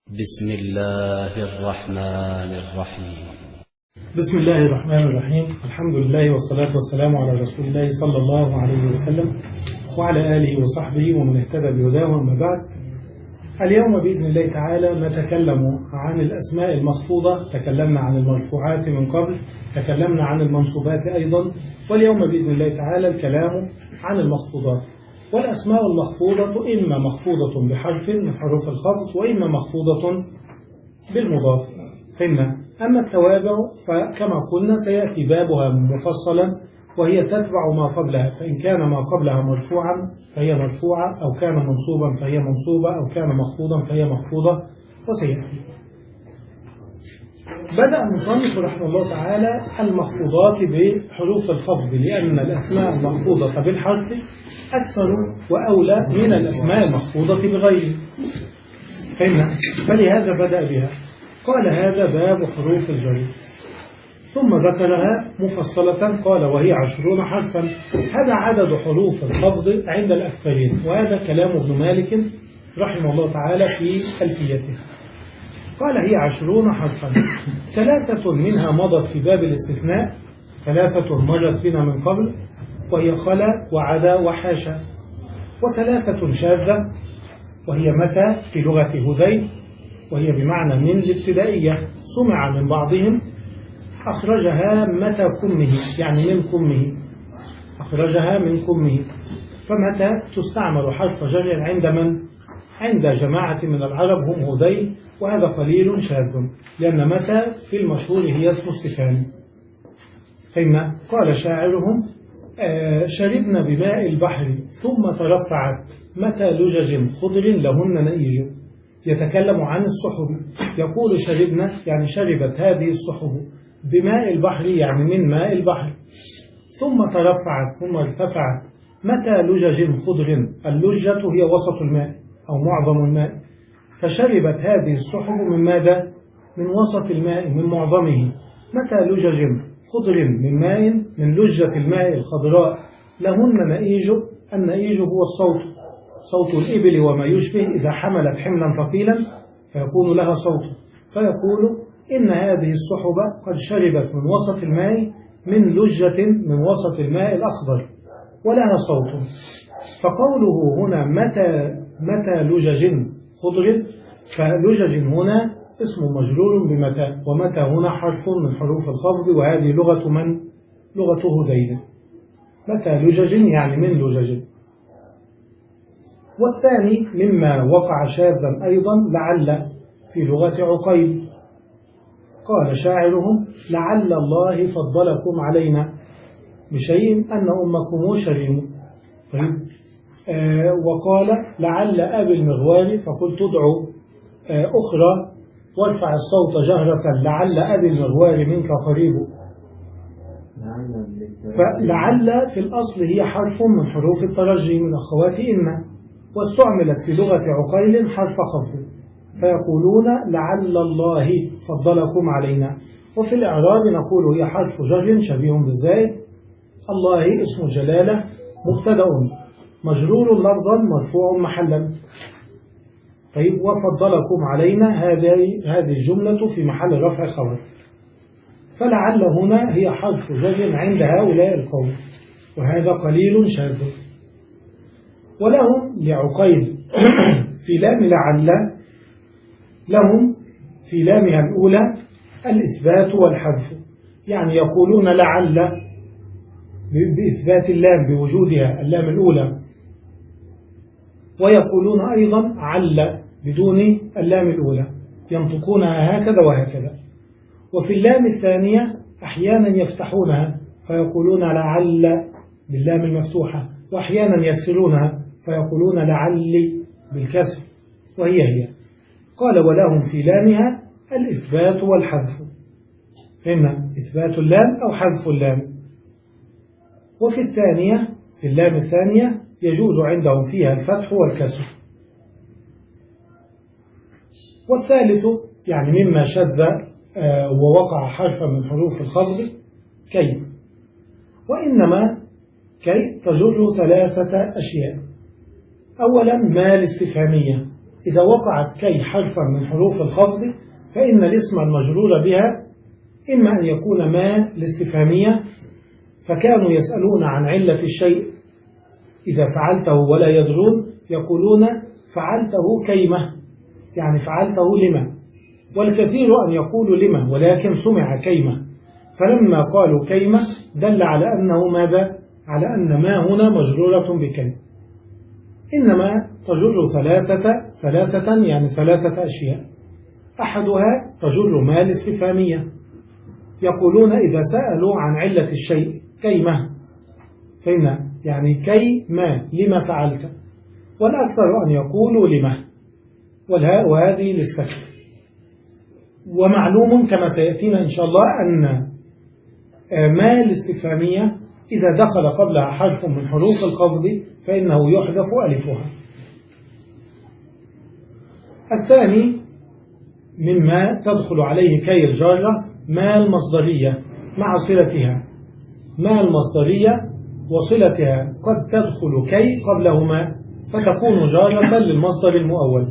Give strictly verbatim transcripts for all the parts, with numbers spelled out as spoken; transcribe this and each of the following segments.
بسم الله الرحمن الرحيم. بسم الله الرحمن الرحيم. الحمد لله والصلاة والسلام على رسول الله صلى الله عليه وسلم وعلى آله وصحبه ومن اهتدى بهداه. أما بعد، اليوم بإذن الله تعالى نتكلم عن الأسماء المخفوضة. تكلمنا عن المرفوعات من قبل، تكلمنا عن المنصوبات أيضا، واليوم بإذن الله تعالى الكلام عن المخفوضات. والأسماء المخفوضة إما مخفوضة بحرف من حروف الخفض وإما مخفوضة بالمضاف. فإن أما التوابع فكما قلنا سيأتي بابها مفصلا، وهي تتبع ما قبلها، فإن كان ما قبلها مرفوعا فهي مرفوعة، أو كان منصوبا فهي منصوبة، أو كان مخفوضا فهي مخفوضة، وسيأتي. بدأ المصنف رحمه الله تعالى المخفوضات بحروف الخفض، لأن الأسماء المخفوضة بالحرف أكثر وأولى من الأسماء المخفوضة بغيره، فلهذا بدأ بها. قال هذا باب حروف الجر، ثم ذكرها مفصلة قال وهي عشرون حرفا. هذا عدد حروف الخفض عند الأكثرين، وهذا كلام ابن مالك رحمه الله تعالى في ألفيته. قال هي عشرون حرفا، ثلاثة منها مضت في باب الاستثناء، ثلاثة مرت بنا من قبل، وهي خلا وعدا وحاشا، وثلاثة شاذة وهي متى في لغة هذيل، وهي بمعنى من الابتدائية، سمع من بعضهم أخرجها متى كمه، يعني من كمه، أخرجها من كمه. فمتى تستعمل حرف جر عند من؟ عند جماعة من العرب هم هذيل، وهذا قليل شاذ، لأن متى في المشهور هي اسم استفهام. فإن قال شاعرهم آه شربنا بماء البحر ثم ترفعت متى لجج خضر لهن نئيج. يتكلم عن السحب، يقول شربنا يعني شربت هذه السحب بماء البحر، يعني من ماء البحر، ثم ترفعت ثم ارتفعت متى لجج خضر. اللجة هي وسط الماء أو معظم الماء، فشربت هذه السحب من ماذا؟ من وسط الماء، من معظمه. متى لجج خضر من ماء، من لجة الماء الخضراء، لهن نئيج. النئيج هو الصوت، صوت الإبل وما يشبه إذا حملت حملا ثقيلا فيكون لها صوت، فيقول إن هذه السحب قد شربت من وسط الماء، من لجة من وسط الماء الأخضر، ولها صوت. فقوله هنا متى متى لجج خضر، فلجج هنا اسم مجرور بمتى، ومتى هنا حرف من حروف الخفض، وهذه لغة من؟ لغة هذيل. متى لجج يعني من لجج. والثاني مما وقع شاذا أيضا لعل في لغة عقيل. قال شاعرهم لعل الله فضلكم علينا بشيء أن أمكم شريم. طيب آه وقال لعل أبي المغوار فقلت ادعو آه أخرى وارفع الصوت جهرة لعل أبي المغوار منك قريب. فلعل في الأصل هي حرف من حروف الترجي من أخوات إن، واستعملت في لغة عقيل حرف خفض، فيقولون لعل الله فضلكم علينا. وفي الإعراب نقول هي حرف جر شبيه بالزائد. الله اسم جلالة مبتدأ مجرور لفظا مرفوع محلا. طيب وفضلكم علينا هذه هذه الجملة في محل رفع خبر. فلعل هنا هي حرف جر عند هؤلاء القوم، وهذا قليل شاذ. ولهم لعقيل في لام لعل، لهم في لامها الأولى الإثبات والحذف، يعني يقولون لعل بإثبات اللام بوجودها اللام الأولى، ويقولون أيضا عل بدون اللام الأولى، ينطقونها هكذا وهكذا. وفي اللام الثانية أحيانا يفتحونها فيقولون لعل باللام المفتوحة، وأحيانا يكسرونها فيقولون لعل بالكسر، وهي هي. قال ولهم في لامها الإثبات والحذف، إما إثبات اللام أو حذف اللام. وفي الثانية في اللام الثانية يجوز عندهم فيها الفتح والكسر. والثالث يعني مما شذ ووقع حرفا من حروف الخفض كي. وإنما كي تجر ثلاثة أشياء. أولا ما الاستفهامية، إذا وقعت كي حرفا من حروف الخفض فإن الاسم المجرور بها إما أن يكون ما الاستفهامية، فكانوا يسألون عن علة الشيء إذا فعلته ولا يدرون يقولون فعلته كيمة، يعني فعلته لما، والكثير أن يقولوا لما ولكن سمع كيمة، فلما قالوا كيمة دل على أنه ماذا؟ على أن ما هنا مجرورة بكي، إنما تجر ثلاثة ثلاثة يعني ثلاثة أشياء. أحدها تجر ما الاستفهامية، يقولون إذا سألوا عن علة الشيء كيمة، فإن يعني كي ما لما فعلت، والأكثر أن يقولوا لما، وهذه للسكت. ومعلوم كما سيأتينا إن شاء الله أن ما الاستفهامية إذا دخل قبلها حرف من حروف الخفض فإنه يحذف ألفها. الثاني مما تدخل عليه كي الجارة ما المصدرية مع صلتها، ما المصدرية وصلتها قد تدخل كي قبلهما فتكون جارة للمصدر المؤول.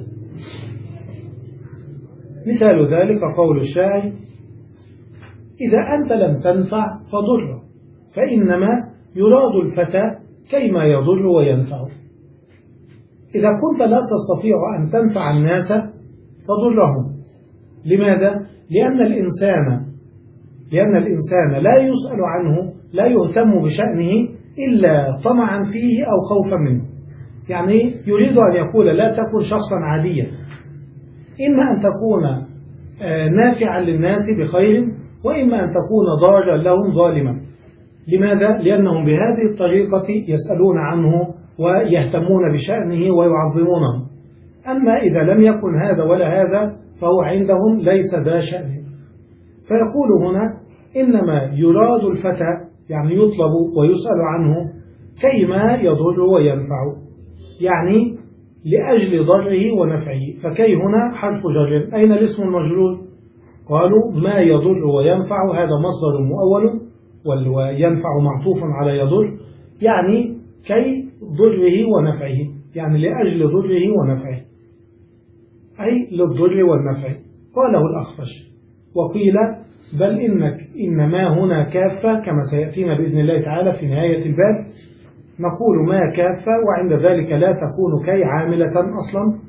مثال ذلك قول الشاعر: إذا أنت لم تنفع فضر، فإنما يراد الفتى كيما يضر وينفع. إذا كنت لا تستطيع أن تنفع الناس فضرهم. لماذا؟ لأن الإنسان لأن الإنسان لا يسأل عنه، لا يهتم بشأنه إلا طمعا فيه أو خوفا منه. يعني يريد أن يقول لا تكن شخصا عاديا، إما أن تكون نافعا للناس بخير، وإما أن تكون ضارا لهم ظالما. لماذا؟ لأنهم بهذه الطريقة يسألون عنه ويهتمون بشأنه ويعظمونه. أما إذا لم يكن هذا ولا هذا فهو عندهم ليس ذا شأن. فيقول هنا إنما يراد الفتى، يعني يطلب ويسأل عنه كيما يضر وينفع، يعني لأجل ضره ونفعه. فكي هنا حرف جر. أين الاسم المجرور؟ قالوا ما يضر وينفع، هذا مصدر مؤول، وينفع معطوف على يضر، يعني كي ضره ونفعه، يعني لأجل ضره ونفعه، أي للضر والنفع. قاله الأخفش. وقيل بل إنك إنما هنا كافة كما سيأتينا بإذن الله تعالى في نهاية الباب، نقول ما كافة، وعند ذلك لا تكون كي عاملة أصلا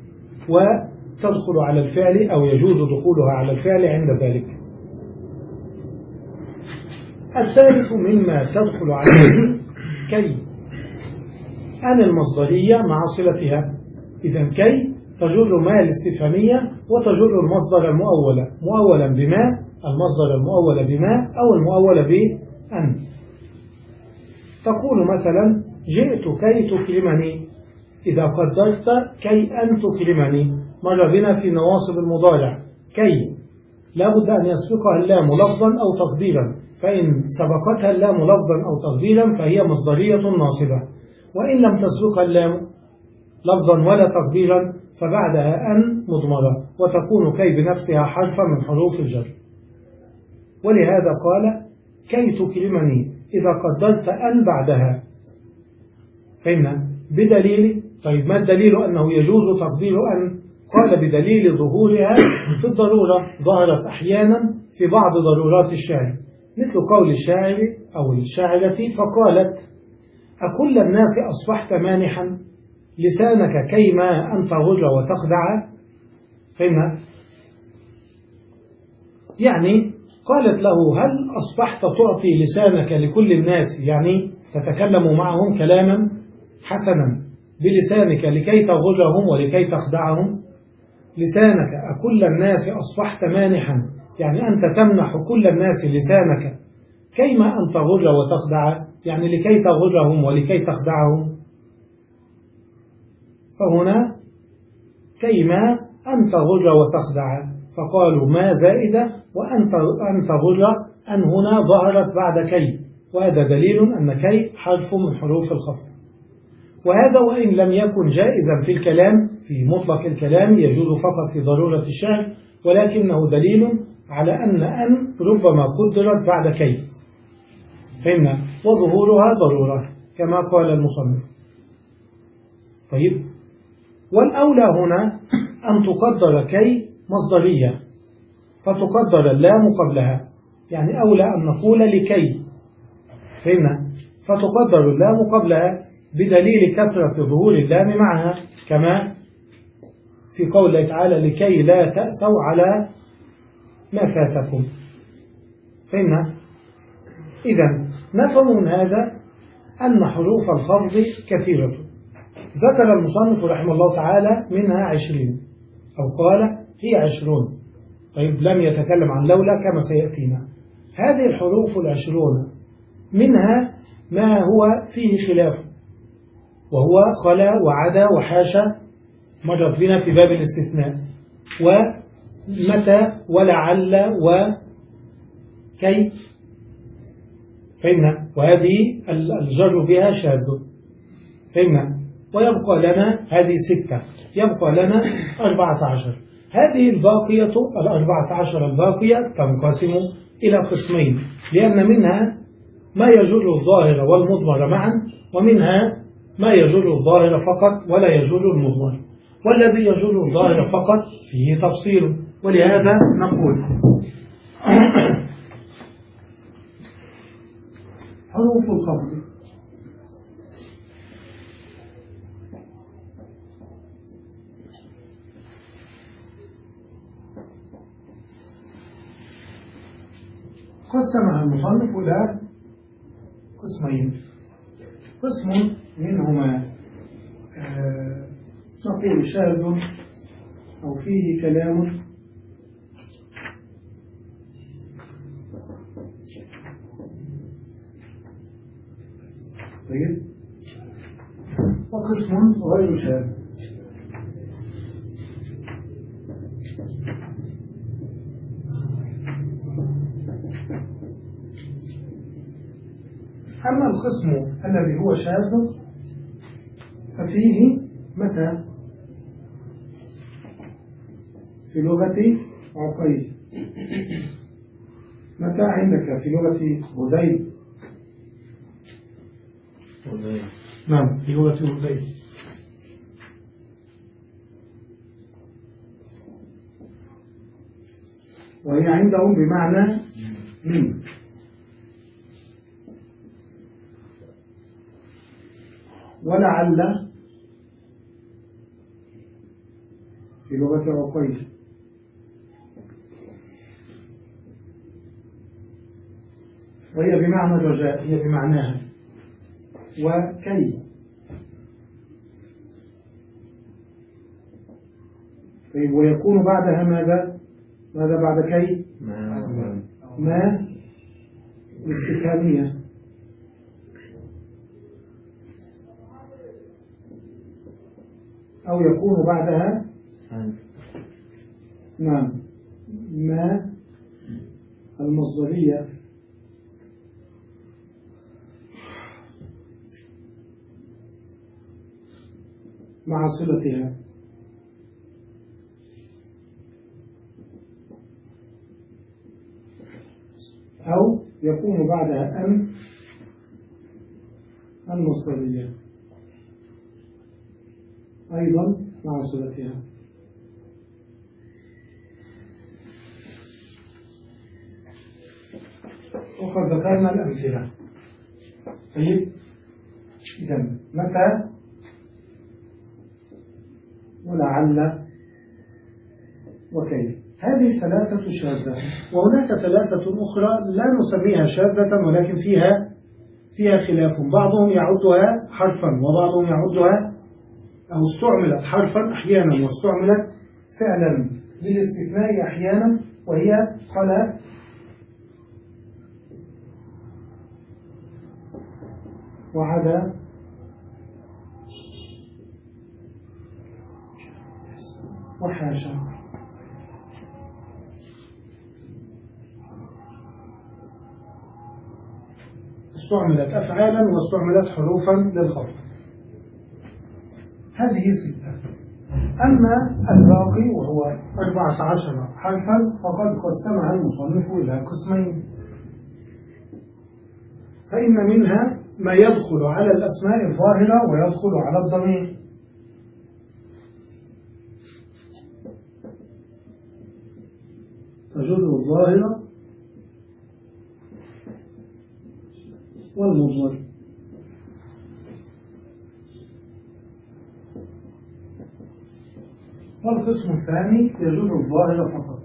وتدخل على الفعل أو يجوز دخولها على الفعل عند ذلك. الثالث مما تدخل عليه كي أن المصدرية مع صلتها. إذن كي تجر ما الاستفهامية وتجر المصدر المؤول، مؤولا بما، المصدر المؤول بما أو المؤول بأن. تقول مثلا جئت كي تكرمني، إذا قدرت كي أن تكرمني. مر بنا في نواصب المضارع كي لابد أن يسبقها اللام لفظا أو تقديرا، فإن سبقتها اللام لفظا أو تقديرا فهي مصدرية ناصبة، وإن لم تسبقها اللام لفظا ولا تقديرا فبعدها أن مضمرة، وتكون كي بنفسها حرفا من حروف الجر. ولهذا قال كي تكرمني إذا قدرت أن بعدها. فإن بدليل، طيب ما الدليل أنه يجوز تقدير أن؟ قال بدليل ظهورها في الضرورة، ظهرت أحيانا في بعض ضرورات الشعر، مثل قول الشاعر أو الشاعرة فقالت أكل الناس أصبحت مانحا لسانك كيما أن تغر وتخدع. فإن يعني قالت له هل أصبحت تعطي لسانك لكل الناس، يعني تتكلم معهم كلاما حسنا بلسانك لكي تغرهم ولكي تخدعهم. لسانك أكل الناس أصبحت مانحا، يعني أنت تمنح كل الناس لسانك كيما أن تغر وتخدع، يعني لكي تغرهم ولكي تخدعهم. فهنا كيما أن تغر وتخدع، فقالوا ما زائدة، وأن تغر أن هنا ظهرت بعد كي، وهذا دليل أن كي حرف من حروف الخفض. وهذا وإن لم يكن جائزا في الكلام، في مطلق الكلام يجوز فقط في ضرورة الشعر، ولكنه دليل على أن أن ربما قدرت بعد كي، فإن وظهورها ضرورة كما قال المصنف. طيب والأولى هنا أن تقدر كي مصدرية فتقدر اللام قبلها، يعني أولى أن نقول لكي، فهمنا؟ فتقدر اللام قبلها بدليل كثرة ظهور اللام معها، كما في قوله تعالى لكي لا تأسوا على ما فاتكم، فهمنا؟ إذن نفهم من هذا أن حروف الخفض كثيرة. ذكر المصنف رحمه الله تعالى منها عشرين، أو قال هي عشرون، طيب لم يتكلم عن لولا كما سيأتينا. هذه الحروف العشرون منها ما هو فيه خلاف، وهو خلا وعدا وحاشا مرت بنا في باب الاستثناء، ومتى ولعل وكي، فهمنا؟ وهذه الجر بها شاذ، فهمنا؟ ويبقى لنا هذه ستة، يبقى لنا أربعة عشر. هذه الباقية الأربعة عشر الباقية تنقسم إلى قسمين، لأن منها ما يجر الظاهر والمضمر معا، ومنها ما يجر الظاهر فقط ولا يجر المضمر، والذي يجر الظاهر فقط فيه تفصيل. ولهذا نقول حروف الخفض قسمها المصنف إلى قسمين، قسم منهما آه نقول شاذ أو فيه كلام، طيب، وقسم غير شاذ. أما القسم الذي هو شاذ ففيه متى في لغة عقيل، متى عندك في لغة هذيل، نعم في لغة هذيل، وهي عندهم بمعنى من. ولعل في لغة عقيل، وهي بمعنى الرجاء، هي بمعناها. وكي، طيب، ويكون بعدها ماذا؟ ماذا بعد كي؟ ما الاستفهامية، أو يكون بعدها نعم ما المصدرية، مع صلتها، أو يكون بعدها أن المصدرية أيضا مع صلتها. وقد ذكرنا الأمثلة. طيب، إذن متى ولعل وكيف، هذه ثلاثة شاذة. وهناك ثلاثة أخرى لا نسميها شاذة، ولكن فيها فيها خلاف، بعضهم يعدها حرفا وبعضهم يعدها، أو استعملت حرفا أحيانا واستعملت فعلا للاستثناء أحيانا، وهي خلا وعدا وحاشا. استعملت أفعالا واستعملت حروفا للخفض، هذه ستة. أما الباقي وهو أربعة عشر حرفا فقد قسمها المصنف إلى قسمين، فإن منها ما يدخل على الأسماء الظاهرة ويدخل على الضمير، تجر الظاهر والمضمر. والقسم الثاني يجر الظاهر فقط.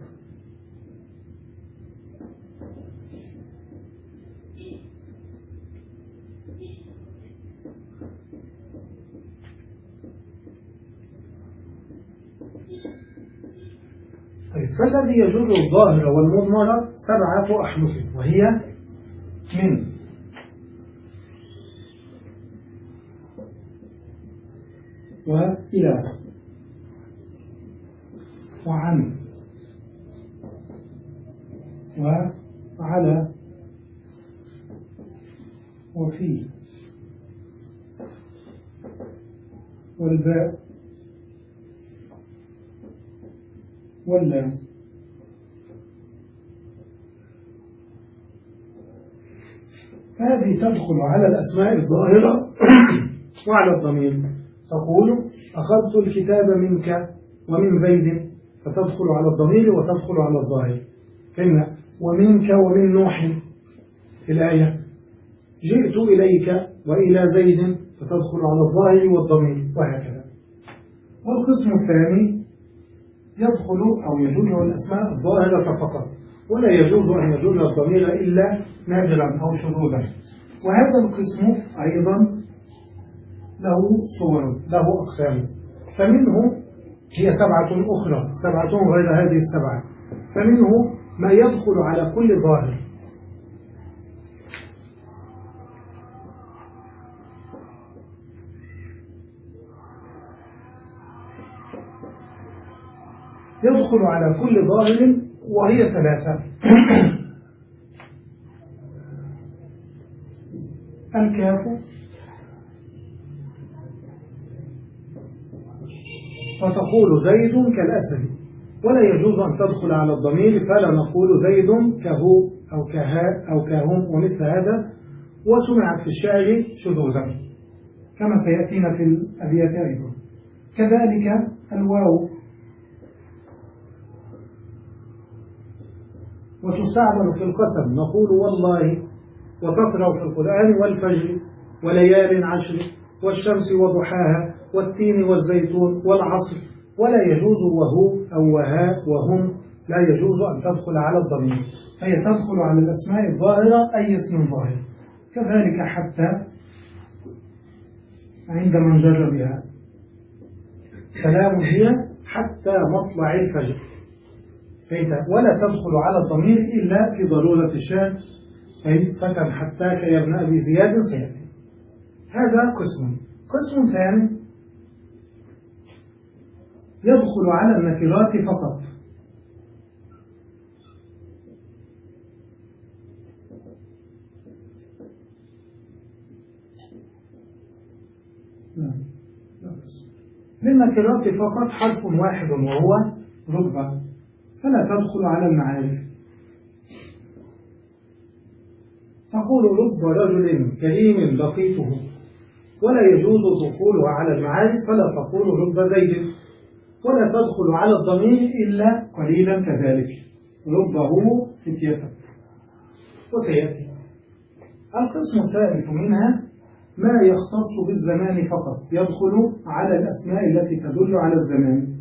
طيب، فالذي يجر الظاهر والمضمر سبعة أحرف، وهي من وإلى وعن وعلى وفي والباء واللام. هذه تدخل على الأسماء الظاهرة وعلى الضمير. تقول أخذت الكتاب منك ومن زيد، فتدخل على الضمير وتدخل على الظاهر. فهمنا؟ ومنك ومن نوح في الآية. جئت إليك وإلى زيد، فتدخل على الظاهر والضمير، وهكذا. والقسم الثاني يدخل أو يجر الأسماء الظاهرة فقط، ولا يجوز أن يجر الضمير إلا نادرا أو شذوذا. وهذا القسم أيضا له صور، له أقسام. فمنه هي سبعة أخرى، سبعة غير هذه السبعة. فمنه ما يدخل على كل ظاهر، يدخل على كل ظاهر، وهي ثلاثة. الكاف فتقول زيد كالأسد، ولا يجوز أن تدخل على الضمير، فلا نقول زيد كهو أو كهاء أو كهم ومثل هذا. وسمعت في الشعر شذوذا كما سيأتينا في الأبيات أيضا. كذلك الواو، وتستعمل في القسم، نقول والله، وتقرأ في القرآن والفجر وليال عشر والشمس وضحاها والتين والزيتون والعصر. ولا يجوز وهو أو وهاء وهم، لا يجوز أن تدخل على الضمير، فهي تدخل على الأسماء الظاهرة أي اسم ظاهر. كذلك حتى عندما نجر بها، سلام هي حتى مطلع الفجر، ولا تدخل على الضمير إلا في ضرورة الشأن، أي فتن حتاك يا ابن أبي زياد سيأتي. هذا قسم. قسم ثاني يدخل على النكرات فقط. للنكرات فقط حرف واحد وهو ربع، فلا تدخل على المعارف. تقول رب رجل كريم لقيته، ولا يجوز دخولها على المعارف، فلا تقول رب زيد. ولا تدخل على الضمير إلا قليلا كذلك، ربه فتية، وسيأتي. القسم الثالث منها ما يختص بالزمان فقط، يدخل على الأسماء التي تدل على الزمان.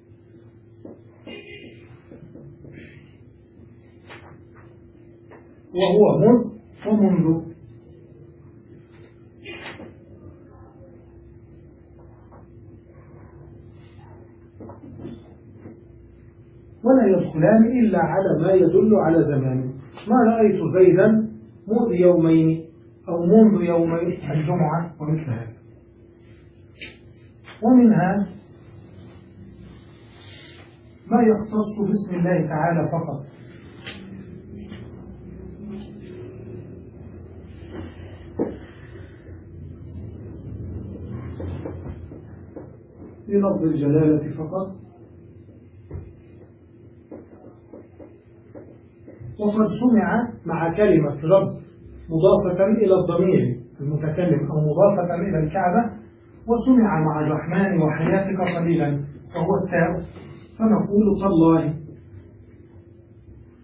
وهو مذ ومنذ. ولا يدخلان إلا على ما يدل على زمان. ما رأيت زيدا منذ يومين أو منذ يومين الجمعة ومثل هذا. ومنها ما يختص باسم الله تعالى فقط، بلفظ الجلالة فقط. وقد سمع مع كلمة رب مضافة إلى الضمير المتكلم أو مضافة إلى الكعبة، وسمع مع الرحمن وحياتك قليلا وهو التاء، فنقول تالله.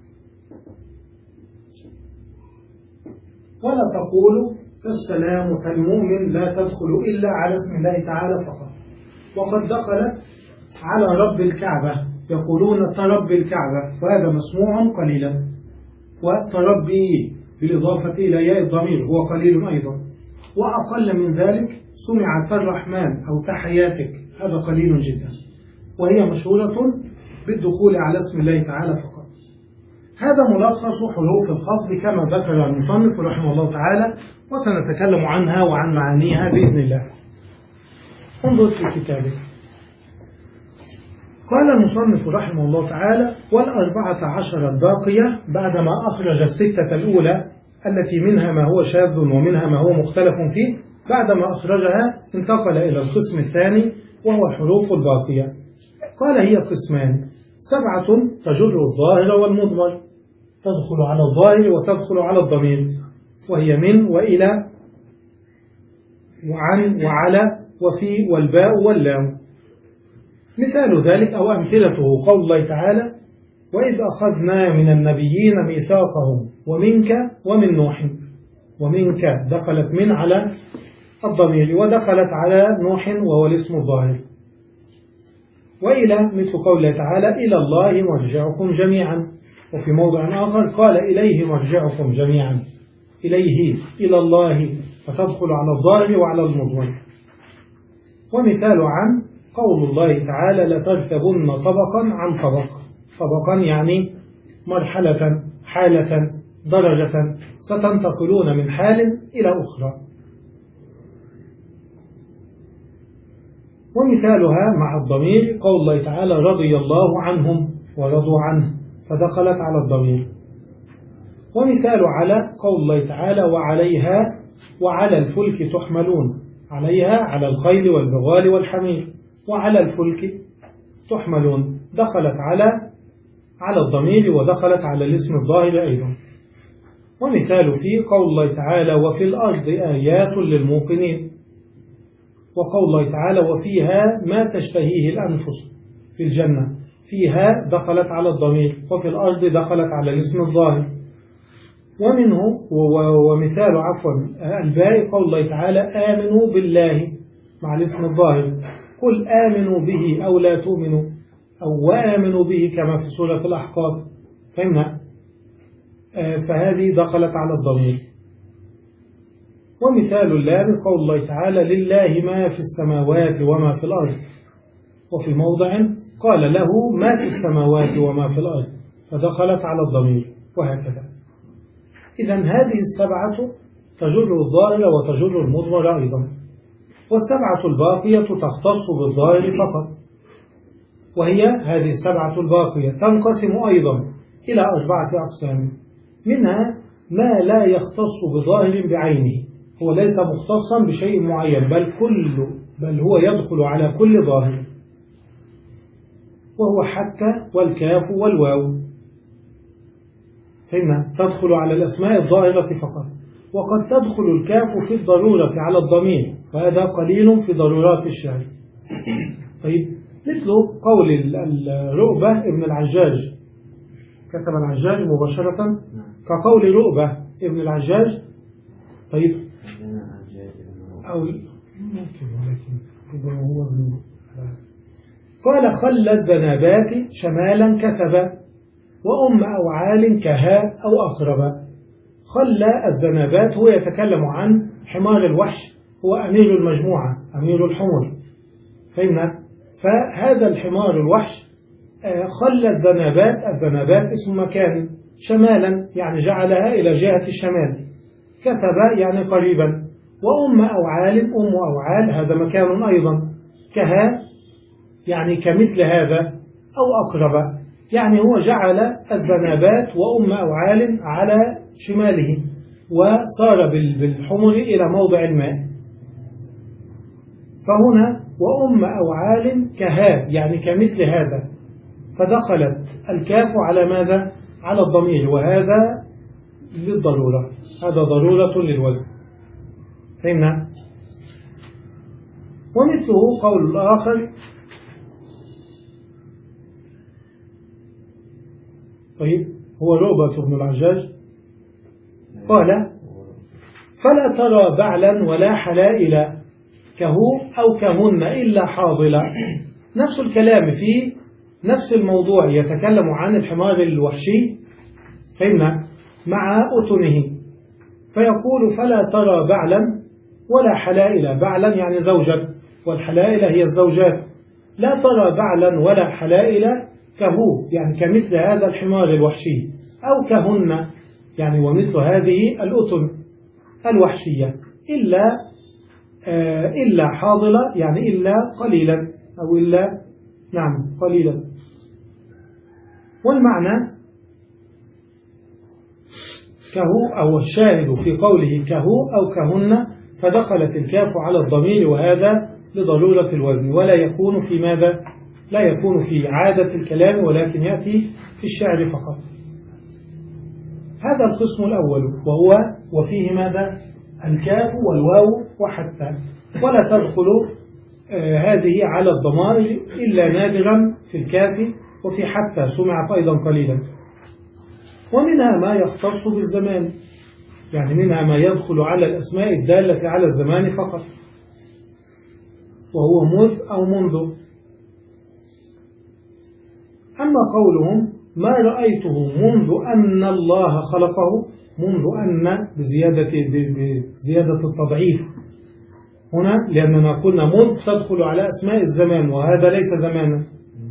ولا تقول السلام كالمؤمن لا تدخل إلا على اسم الله تعالى فقط. وقد دخلت على رب الكعبة، يقولون تربي الكعبة، وهذا مسموع قليلا. وتربي بالإضافة إلى ياء الضمير هو قليل أيضا. وأقل من ذلك سمعت الرحمن أو تحياتك، هذا قليل جدا، وهي مشهورة بالدخول على اسم الله تعالى فقط. هذا ملخص حروف الخفض كما ذكر المصنف رحمه الله تعالى، وسنتكلم عنها وعن معانيها بإذن الله. انظر في كتابه. قال المصنف رحمه الله تعالى: والأربعة عشر الباقية بعدما أخرج الستة الأولى التي منها ما هو شاذ ومنها ما هو مختلف فيه، بعدما أخرجها انتقل إلى القسم الثاني وهو الحروف الباقية. قال: هي قسمان: سبعة تجر الظاهر والمضمر، تدخل على الظاهر وتدخل على الضمير، وهي من وإلى وعن وعلى وفي والباء واللام. مثال ذلك أو أمثلته قول الله تعالى: وإذ أخذنا من النبيين ميثاقهم ومنك ومن نوح. ومنك دخلت من على الضمير ودخلت على نوح وهو الاسم الظاهر. وإلى مثل قوله تعالى: إلى الله مرجعكم جميعا. وفي موضع آخر قال: إليه مرجعكم جميعا. إليه إلى الله فتدخل على الظاهر وعلى المضمر. ومثال عن قول الله تعالى: لتركبن طبقا عن طبق. طبقا يعني مرحلة، حالة، درجة، ستنتقلون من حال إلى أخرى. ومثالها مع الضمير قول الله تعالى: رضي الله عنهم ورضوا عنه، فدخلت على الضمير. ومثال على قول الله تعالى: وعليها وعلى الفلك تحملون. عليها على الخيل والبغال والحمير، وعلى الفلك تحملون، دخلت على على الضمير ودخلت على الاسم الظاهر أيضا. ومثال فيه قول الله تعالى: وفي الأرض آيات للموقنين. وقول الله تعالى: وفيها ما تشتهيه الأنفس في الجنة. فيها دخلت على الضمير، وفي الأرض دخلت على الاسم الظاهر. ومنه ومثال عفوا الباقي قول الله تعالى: آمنوا بالله مع الاسم الظاهر. قل آمنوا به أو لا تؤمنوا، أو وآمنوا به كما في سورة الأحقاف. فهمنا؟ آه فهذه دخلت على الضمير. ومثال اللام قول الله تعالى: لله ما في السماوات وما في الأرض. وفي موضع قال: له ما في السماوات وما في الأرض، فدخلت على الضمير، وهكذا. إذن هذه السبعة تجر الظاهر وتجر المضمر أيضا. والسبعة الباقية تختص بالظاهر فقط، وهي هذه السبعة الباقية تنقسم أيضا إلى أربعة أقسام. منها ما لا يختص بظاهر بعينه، هو ليس مختصا بشيء معين، بل كل بل هو يدخل على كل ظاهر، وهو حتى والكاف والواو. هنا تدخل على الأسماء الظاهرة فقط. وقد تدخل الكاف في الضرورة على الضمير، وهذا قليل في ضرورات الشعر. طيب، مثل قول الرؤبة ابن العجاج، كتب العجاج مباشرة كقول رؤبة ابن العجاج. طيب، أو ممكن ولكن هو قال: خل الذنابات شمالا كثبا، وأم أوعال كها أو أقربا. خل الذنابات هو يتكلم عن حمار الوحش، هو أمير المجموعة، أمير الحمر. فهمنا؟ فهذا الحمار الوحش خل الذنابات، الذنابات اسم مكان، شمالا يعني جعلها إلى جهة الشمال، كثب يعني قريبا. وأم أوعال، أم أوعال هذا مكان أيضا، كها يعني كمثل هذا، أو أقرب يعني هو جعل الذنابات وأم أوعال على شماله، وصار بالحمر إلى موضع الماء. فهنا وأم أوعال كها يعني كمثل هذا، فدخلت الكاف على ماذا؟ على الضمير، وهذا للضرورة، هذا ضرورة للوزن. فهمنا؟ ومثله قول الآخر: طيب، هو رؤبة بن العجاج قال: فلا ترى بعلا ولا حلائل كهو أو كهن إلا حاضلة. نفس الكلام في نفس الموضوع، يتكلم عن الحمار الوحشي فهمنا مع أتنه، فيقول فلا ترى بعلا ولا حلائل. بعلا يعني زوجا، والحلائل هي الزوجات. لا ترى بعلا ولا حلائل كهو يعني كمثل هذا الحمار الوحشي، أو كهن يعني ومثل هذه الأتن الوحشية، إلا آه إلا حاضلة يعني إلا قليلا، أو إلا نعم قليلا. والمعنى كهو، أو الشاهد في قوله كهو أو كهن، فدخلت الكاف على الضمير، وهذا لضرورة الوزن، ولا يكون في ماذا؟ لا يكون في عادة الكلام، ولكن يأتي في الشعر فقط. هذا القسم الأول، وهو وفيه ماذا؟ الكاف والواو وحتى، ولا تدخل آه هذه على الضمائر إلا نادرا في الكاف، وفي حتى سمعت أيضا قليلا. ومنها ما يختص بالزمان، يعني منها ما يدخل على الأسماء الدالة على الزمان فقط، وهو مذ أو منذ. أما قولهم ما رأيته منذ أن الله خلقه، منذ أن بزيادة, بزيادة التضعيف هنا، لأننا قلنا مذ تدخل على أسماء الزمان، وهذا ليس زمانا.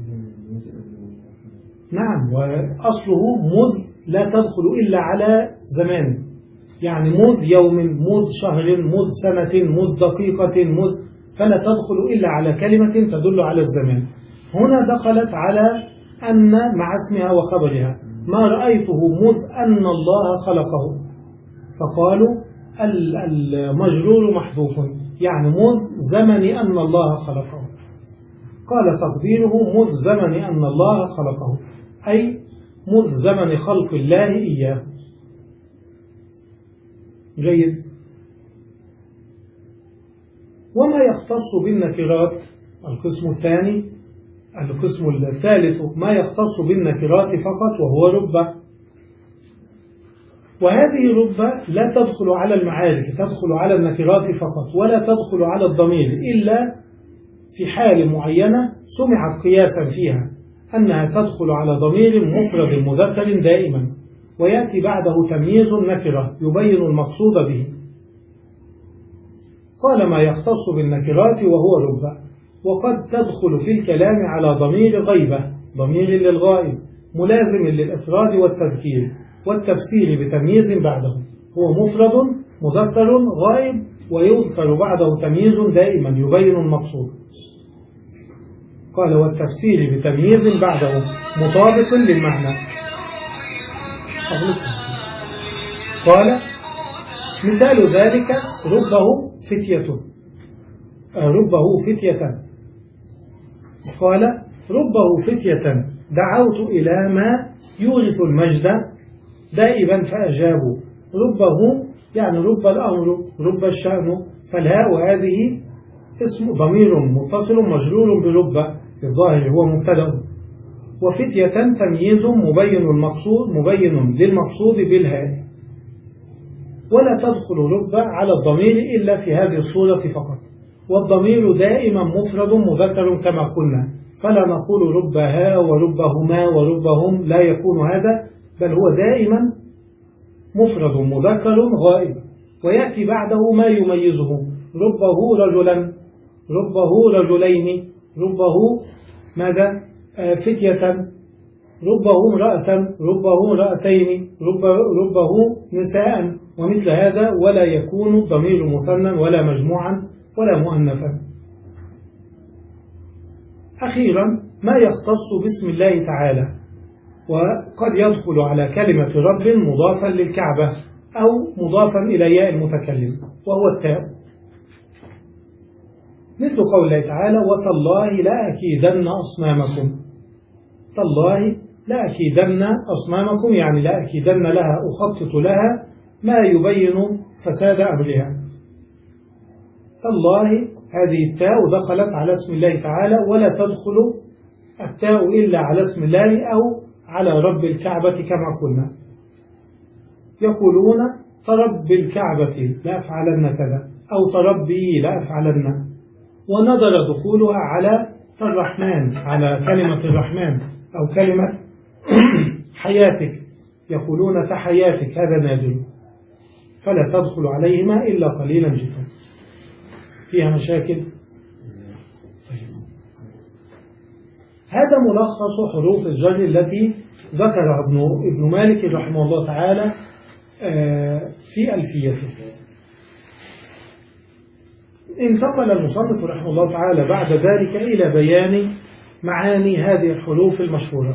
نعم، وأصله مذ لا تدخل إلا على زمان، يعني مذ يوم، مذ شهر، مذ سنة، مذ دقيقة، مذ، فلا تدخل إلا على كلمة تدل على الزمان. هنا دخلت على أن مع اسمها وخبرها، ما رأيته مذ أن الله خلقه، فقالوا المجرور محذوف، يعني مذ زمن أن الله خلقه. قال تقديره مذ زمن أن الله خلقه، أي مذ زمن خلق الله إياه. جيد. وما يختص بالنكرات القسم الثاني، القسم الثالث ما يختص بالنكرات فقط، وهو رب. وهذه رب لا تدخل على المعارف، تدخل على النكرات فقط، ولا تدخل على الضمير إلا في حال معينة سمعت قياسا فيها أنها تدخل على ضمير مفرد مذكر دائما، ويأتي بعده تمييز نكرة يبين المقصود به. قال ما يختص بالنكرات وهو رب، وقد تدخل في الكلام على ضمير غيبة، ضمير للغائب ملازم للإفراد والتذكير والتفسير بتمييز بعده، هو مفرد مذكر غائب، ويذكر بعده تمييز دائما يبين المقصود. قال والتفسير بتمييز بعده مطابق للمعنى. قال مثال ذلك ربه فتية، ربه فتية. قال ربه فتية دعوت إلى ما يورث المجد دائبا فأجابوا. ربه يعني رب الأمر، رب الشأن، فالهاء هذه اسم ضمير متصل مجرور برب، الظاهر هو مبتدأ، وفتية تمييز مبين المقصود مبين للمقصود بالهاء. ولا تدخل رب على الضمير إلا في هذه الصورة فقط، والضمير دائما مفرد مذكر كما قلنا، فلا نقول ربها وربهما وربهم، لا يكون هذا، بل هو دائما مفرد مذكر غائب، ويأتي بعده ما يميزه، ربه رجلا، ربه رجلين، ربه ماذا آه فتية، ربه امرأة، ربه امرأتين، رب ربه نساء، ومثل هذا، ولا يكون الضمير مثنى ولا مجموعا ولا مؤنثا. أخيرا ما يختص باسم الله تعالى، وقد يدخل على كلمة رب مضافا للكعبة أو مضافا إلى ياء المتكلم، وهو التاء، مثل قول الله تعالى وتالله لأكيدن أصنامكم. تالله لأكيدن أصنامكم يعني لأكيدن لها، أخطط لها ما يبين فساد أمرها. تالله هذه التاء دخلت على اسم الله تعالى، ولا تدخل التاء إلا على اسم الله أو على رب الكعبة كما قلنا. يقولون ترب الكعبة لأفعلن كذا، أو تربي لأفعلن، ونظر دخولها على الرحمن، على كلمة الرحمن أو كلمة حياتك، يقولون كحياتك، هذا نادر، فلا تدخل عليهما إلا قليلا جدا. فيها مشاكل. هذا ملخص حروف الجر التي ذكرها ابن, ابن مالك رحمه الله تعالى في ألفيته. انتقل المصنف رحمه الله تعالى بعد ذلك إلى بيان معاني هذه الحروف المشهورة.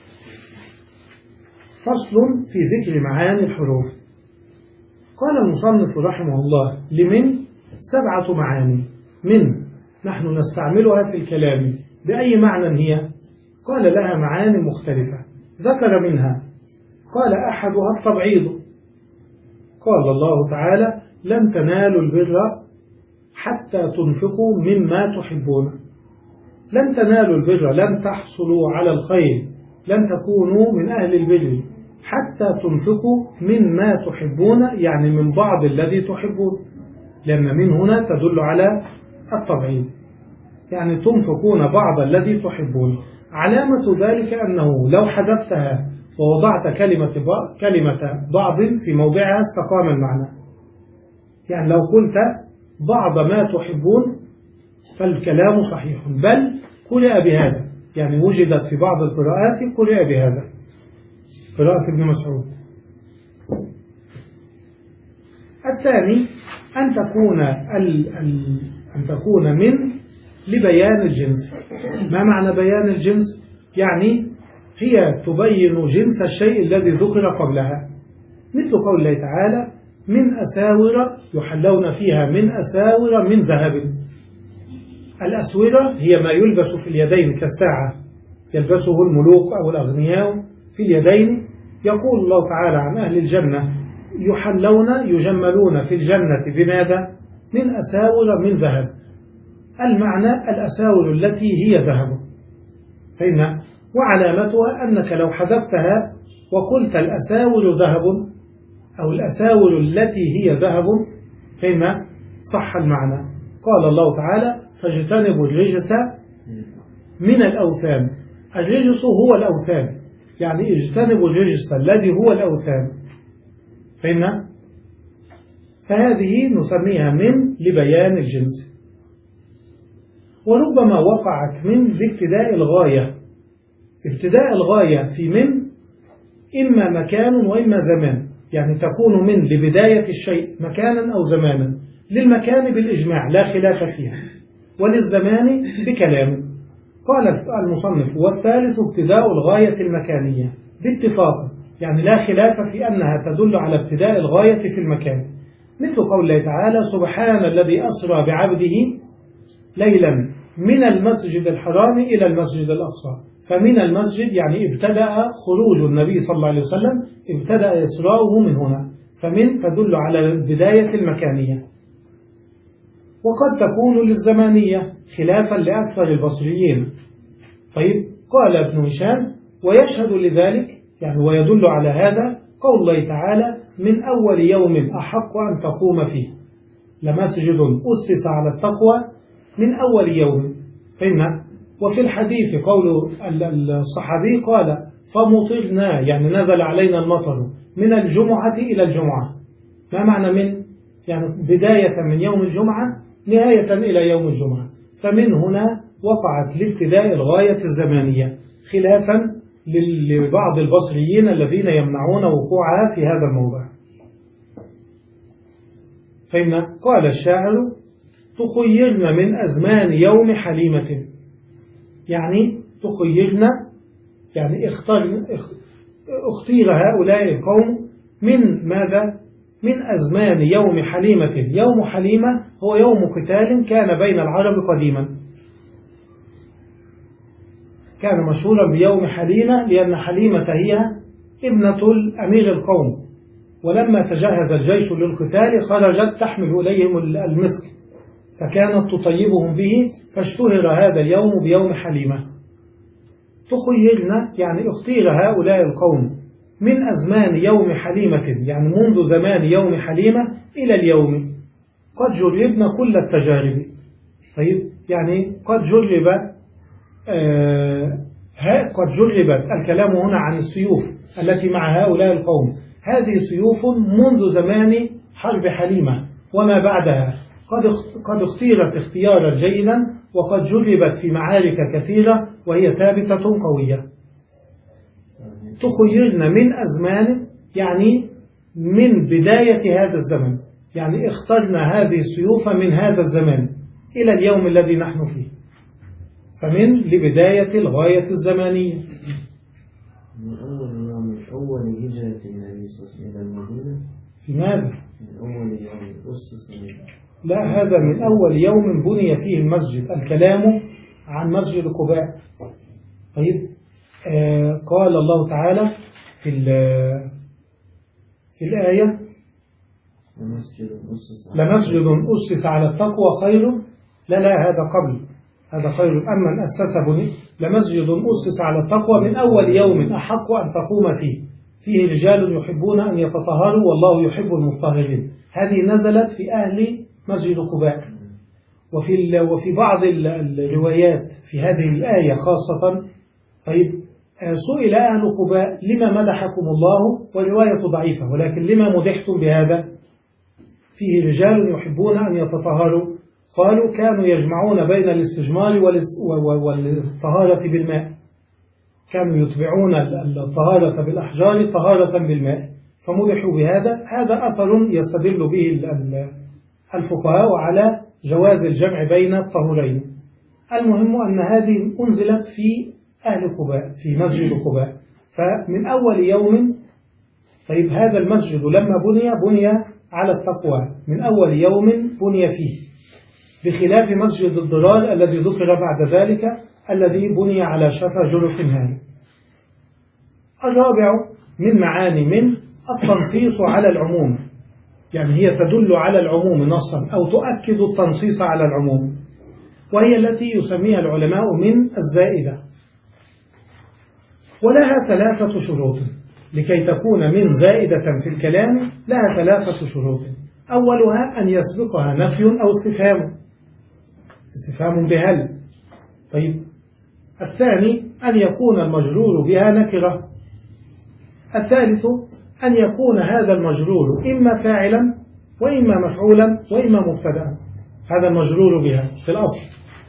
فصل في ذكر معاني الحروف. قال المصنف رحمه الله: لمن سبعة معاني. من نحن نستعملها في الكلام بأي معنى هي؟ قال لها معاني مختلفة، ذكر منها قال أحدها التبعيض. قال الله تعالى: لن تنالوا البر حتى تنفقوا مما تحبون. لن تنالوا البر، لن تحصلوا على الخير، لن تكونوا من أهل البر حتى تنفقوا مما تحبون، يعني من بعض الذي تحبون، لأن من هنا تدل على التبعيض، يعني تنفقون بعض الذي تحبون. علامة ذلك أنه لو حذفتها ووضعت كلمة كلمة بعض في موضعها استقام المعنى. يعني لو قلت بعض ما تحبون فالكلام صحيح، بل قرئ بهذا، يعني وجدت في بعض القراءات قرئ بهذا، قراءة ابن مسعود. الثاني أن تكون ال ال أن تكون من لبيان الجنس. ما معنى بيان الجنس؟ يعني هي تبين جنس الشيء الذي ذكر قبلها، مثل قول الله تعالى: من أساور يحلون فيها من أساور من ذهب. الأسورة هي ما يلبس في اليدين كالساعة، يلبسه الملوك أو الأغنياء في اليدين. يقول الله تعالى عن أهل الجنة: يحلون يجملون في الجنة بماذا؟ من أساور من ذهب. المعنى الأساور التي هي ذهب. فإن وعلامتها أنك لو حذفتها وقلت الأساور ذهب أو الأساور التي هي ذهب فإن صح المعنى. قال الله تعالى: فاجتنبوا الرجس من الأوثان. الرجس هو الأوثان، يعني اجتنبوا الرجس الذي هو الأوثان. فإن فهذه نسميها من لبيان الجنس. وربما وقعت من لابتداء الغاية. ابتداء الغاية في من إما مكان وإما زمان، يعني تكون من لبداية الشيء مكانا أو زمانا. للمكان بالإجماع لا خلاف فيها، وللزمان بكلام. قال المصنف: والثالث ابتداء الغاية المكانية باتفاق، يعني لا خلاف في أنها تدل على ابتداء الغاية في المكان، مثل قول الله تعالى: سبحان الذي أسرى بعبده ليلا من المسجد الحرام إلى المسجد الأقصى. فمن المسجد يعني ابتدأ خروج النبي صلى الله عليه وسلم، ابتدأ إسراؤه من هنا، فمن تدل على البداية المكانية. وقد تكون للزمانية خلافا لأكثر البصريين. طيب، قال ابن هشام: ويشهد لذلك، يعني ويدل على هذا قول الله تعالى: من أول يوم أحق أن تقوم فيه لمسجد أسس على التقوى من أول يوم. فإن وفي الحديث قول الصحابي قال: فمطرنا، يعني نزل علينا المطر من الجمعة إلى الجمعة. ما معنى من؟ يعني بداية من يوم الجمعة نهاية إلى يوم الجمعة. فمن هنا وقعت لابتداء الغاية الزمانية، خلافا لبعض البصريين الذين يمنعون وقوعها في هذا الموضع. فإن قال الشاعر: تخيرنا من أزمان يوم حليمة، يعني تخيرنا يعني اختار اختير هؤلاء القوم من ماذا؟ من أزمان يوم حليمة. يوم حليمة هو يوم قتال كان بين العرب قديما، كان مشهورا بيوم حليمة لأن حليمة هي ابنة الأمير القوم، ولما تجهز الجيش للقتال خرجت تحمل إليهم المسك، فكانت تطيبهم به، فاشتهر هذا اليوم بيوم حليمة. تخيرنا يعني اختير هؤلاء القوم من أزمان يوم حليمة، يعني منذ زمان يوم حليمة إلى اليوم قد جربنا كل التجارب. طيب يعني قد جرب آه قد جربت، الكلام هنا عن السيوف التي مع هؤلاء القوم. هذه سيوف منذ زمان حرب حليمة وما بعدها قد قد اختيرت اختيارا جيدا، وقد جربت في معارك كثيرة وهي ثابتة قوية. تخيرنا من أزمان، يعني من بداية هذا الزمن، يعني اخترنا هذه السيوف من هذا الزمان إلى اليوم الذي نحن فيه، فمن لبداية الغاية الزمانية. من أول يوم أول هجرة النبي صلى الله عليه وسلم إلى المدينة. في ماذا؟ من أول يوم أسس. لا، هذا من أول يوم بني فيه المسجد. الكلام عن مسجد قباء. طيب آه قال الله تعالى في في الآية: لمسجد أسس لمسجد أسس على التقوى خير. لا لا هذا قبل، هذا خير. أما أن أسس بني لمسجد أسس على التقوى من أول يوم أحق أن تقوم فيه فيه رجال يحبون أن يتطهروا والله يحب المطهرين. هذه نزلت في أهل مسجد قباء. وفي وفي بعض الروايات في هذه الآية خاصة. طيب سئل أهل قباء: لما مدحكم الله؟ ورواية ضعيفة، ولكن لما مدحتم بهذا؟ فيه رجال يحبون أن يتطهروا. قالوا: كانوا يجمعون بين الاستجمار والطهارة بالماء، كانوا يتبعون الطهارة بالأحجار طهارة بالماء، فمدحوا بهذا. هذا أثر يستدل به الفقهاء على جواز الجمع بين الطهورين. المهم أن هذه أنزلت في أهل قباء في مسجد قباء، فمن أول يوم. طيب هذا المسجد لما بني بني على التقوى من أول يوم بني فيه، بخلاف مسجد الضرار الذي ذكر بعد ذلك الذي بني على شفا جرف النار. الرابع من معاني من التنصيص على العموم، يعني هي تدل على العموم نصا أو تؤكد التنصيص على العموم، وهي التي يسميها العلماء من الزائدة. ولها ثلاثة شروط لكي تكون من زائدة في الكلام. لها ثلاثة شروط: أولها أن يسبقها نفي أو استفهام، استفهام بهل. طيب الثاني أن يكون المجرور بها نكرة. الثالث أن يكون هذا المجرور إما فاعلا وإما مفعولا وإما مبتدأ. هذا المجرور بها في الأصل.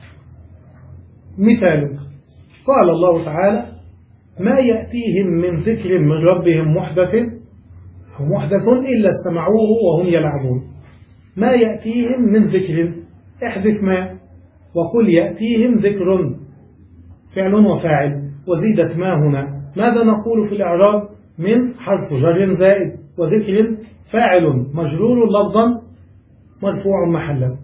مثال: قال الله تعالى: ما يأتيهم من ذكر من ربهم محدث أو محدث إلا استمعوه وهم يلعبون. ما يأتيهم من ذكر، احذف ما، وقل يأتيهم ذكر، فعل وفاعل، وزيدت ما هنا. ماذا نقول في الإعراب؟ من حرف جر زائد، وذكر فاعل مجرور لفظا مرفوع محلا.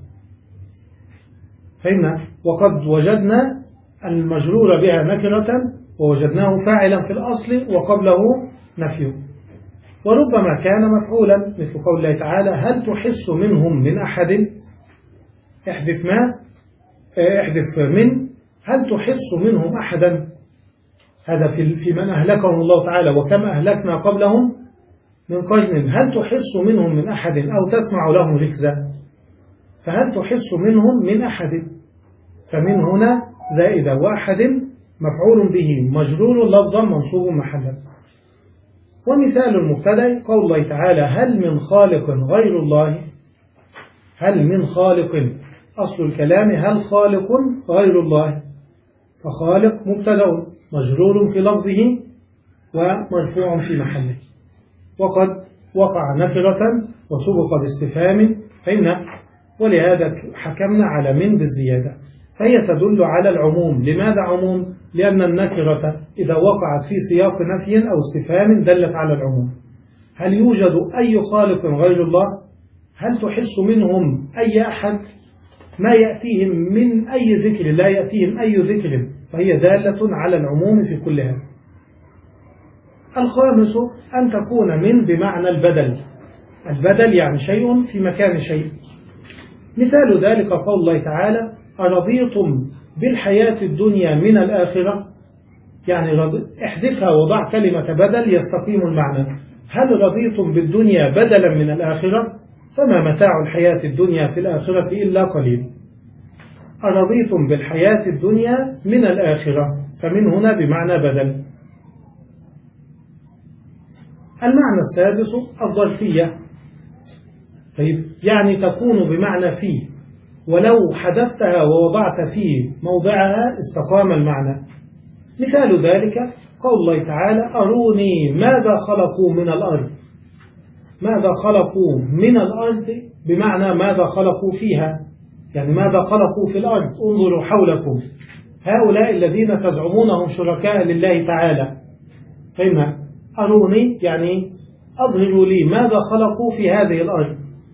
فهمنا؟ وقد وجدنا المجرور بها نكرة ووجدناه فاعلا في الأصل وقبله نفي. وربما كان مفعولا، مثل قول الله تعالى: هل تحس منهم من أحد؟ احذف ما، احذف من، هل تحس منهم أحدا؟ هذا في من أهلكهم الله تعالى، وكم أهلكنا قبلهم من قرن، هل تحس منهم من أحد أو تسمع لهم ركزا؟ فهل تحس منهم من أحد، فمن هنا زائدة، وأحد مفعول به مجرور لفظا منصوب محلا. ومثال المبتدأ قول الله تعالى: هل من خالق غير الله؟ هل من خالق، أصل الكلام هل خالق غير الله، فخالق مبتدأ مجرور في لفظه ومرفوع في محله، وقد وقع نكرة وسبق باستفهام، فإن ولهذا حكمنا على من بالزيادة، فهي تدل على العموم. لماذا عموم؟ لأن النكرة إذا وقعت في سياق نفي أو استفهام دلت على العموم. هل يوجد أي خالق غير الله؟ هل تحس منهم أي أحد؟ ما يأتيهم من أي ذكر، لا يأتيهم أي ذكر، فهي دالة على العموم في كل هذا. الخامس أن تكون من بمعنى البدل. البدل يعني شيء في مكان شيء. مثال ذلك قول الله تعالى: أرضيتم بالحياة الدنيا من الآخرة؟ يعني احذفها وضع كلمة بدل يستقيم المعنى. هل رضيتم بالدنيا بدلا من الآخرة؟ فما متاع الحياة الدنيا في الآخرة إلا قليل. أرضيتم بالحياة الدنيا من الآخرة، فمن هنا بمعنى بدل. المعنى السادس الظرفية. طيب يعني تكون بمعنى في، ولو حذفتها ووضعت في موضعها استقام المعنى. مثال ذلك قول الله تعالى أروني ماذا خلقوا من الأرض. ماذا خلقوا من الأرض بمعنى ماذا خلقوا فيها، يعني ماذا خلقوا في الأرض. انظروا حولكم، هؤلاء الذين تزعمونهم شركاء لله تعالى، فإن أروني يعني أظهروا لي ماذا خلقوا في هذه الأرض.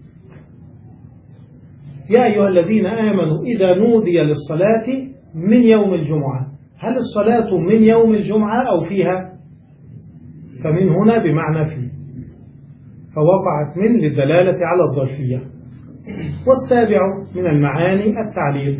يا أيها الذين آمنوا إذا نودي للصلاة من يوم الجمعة. هل الصلاة من يوم الجمعة أو فيها؟ فمن هنا بمعنى في، فوقعت من للدلالة على الظرفية. والسابع من المعاني التعليل،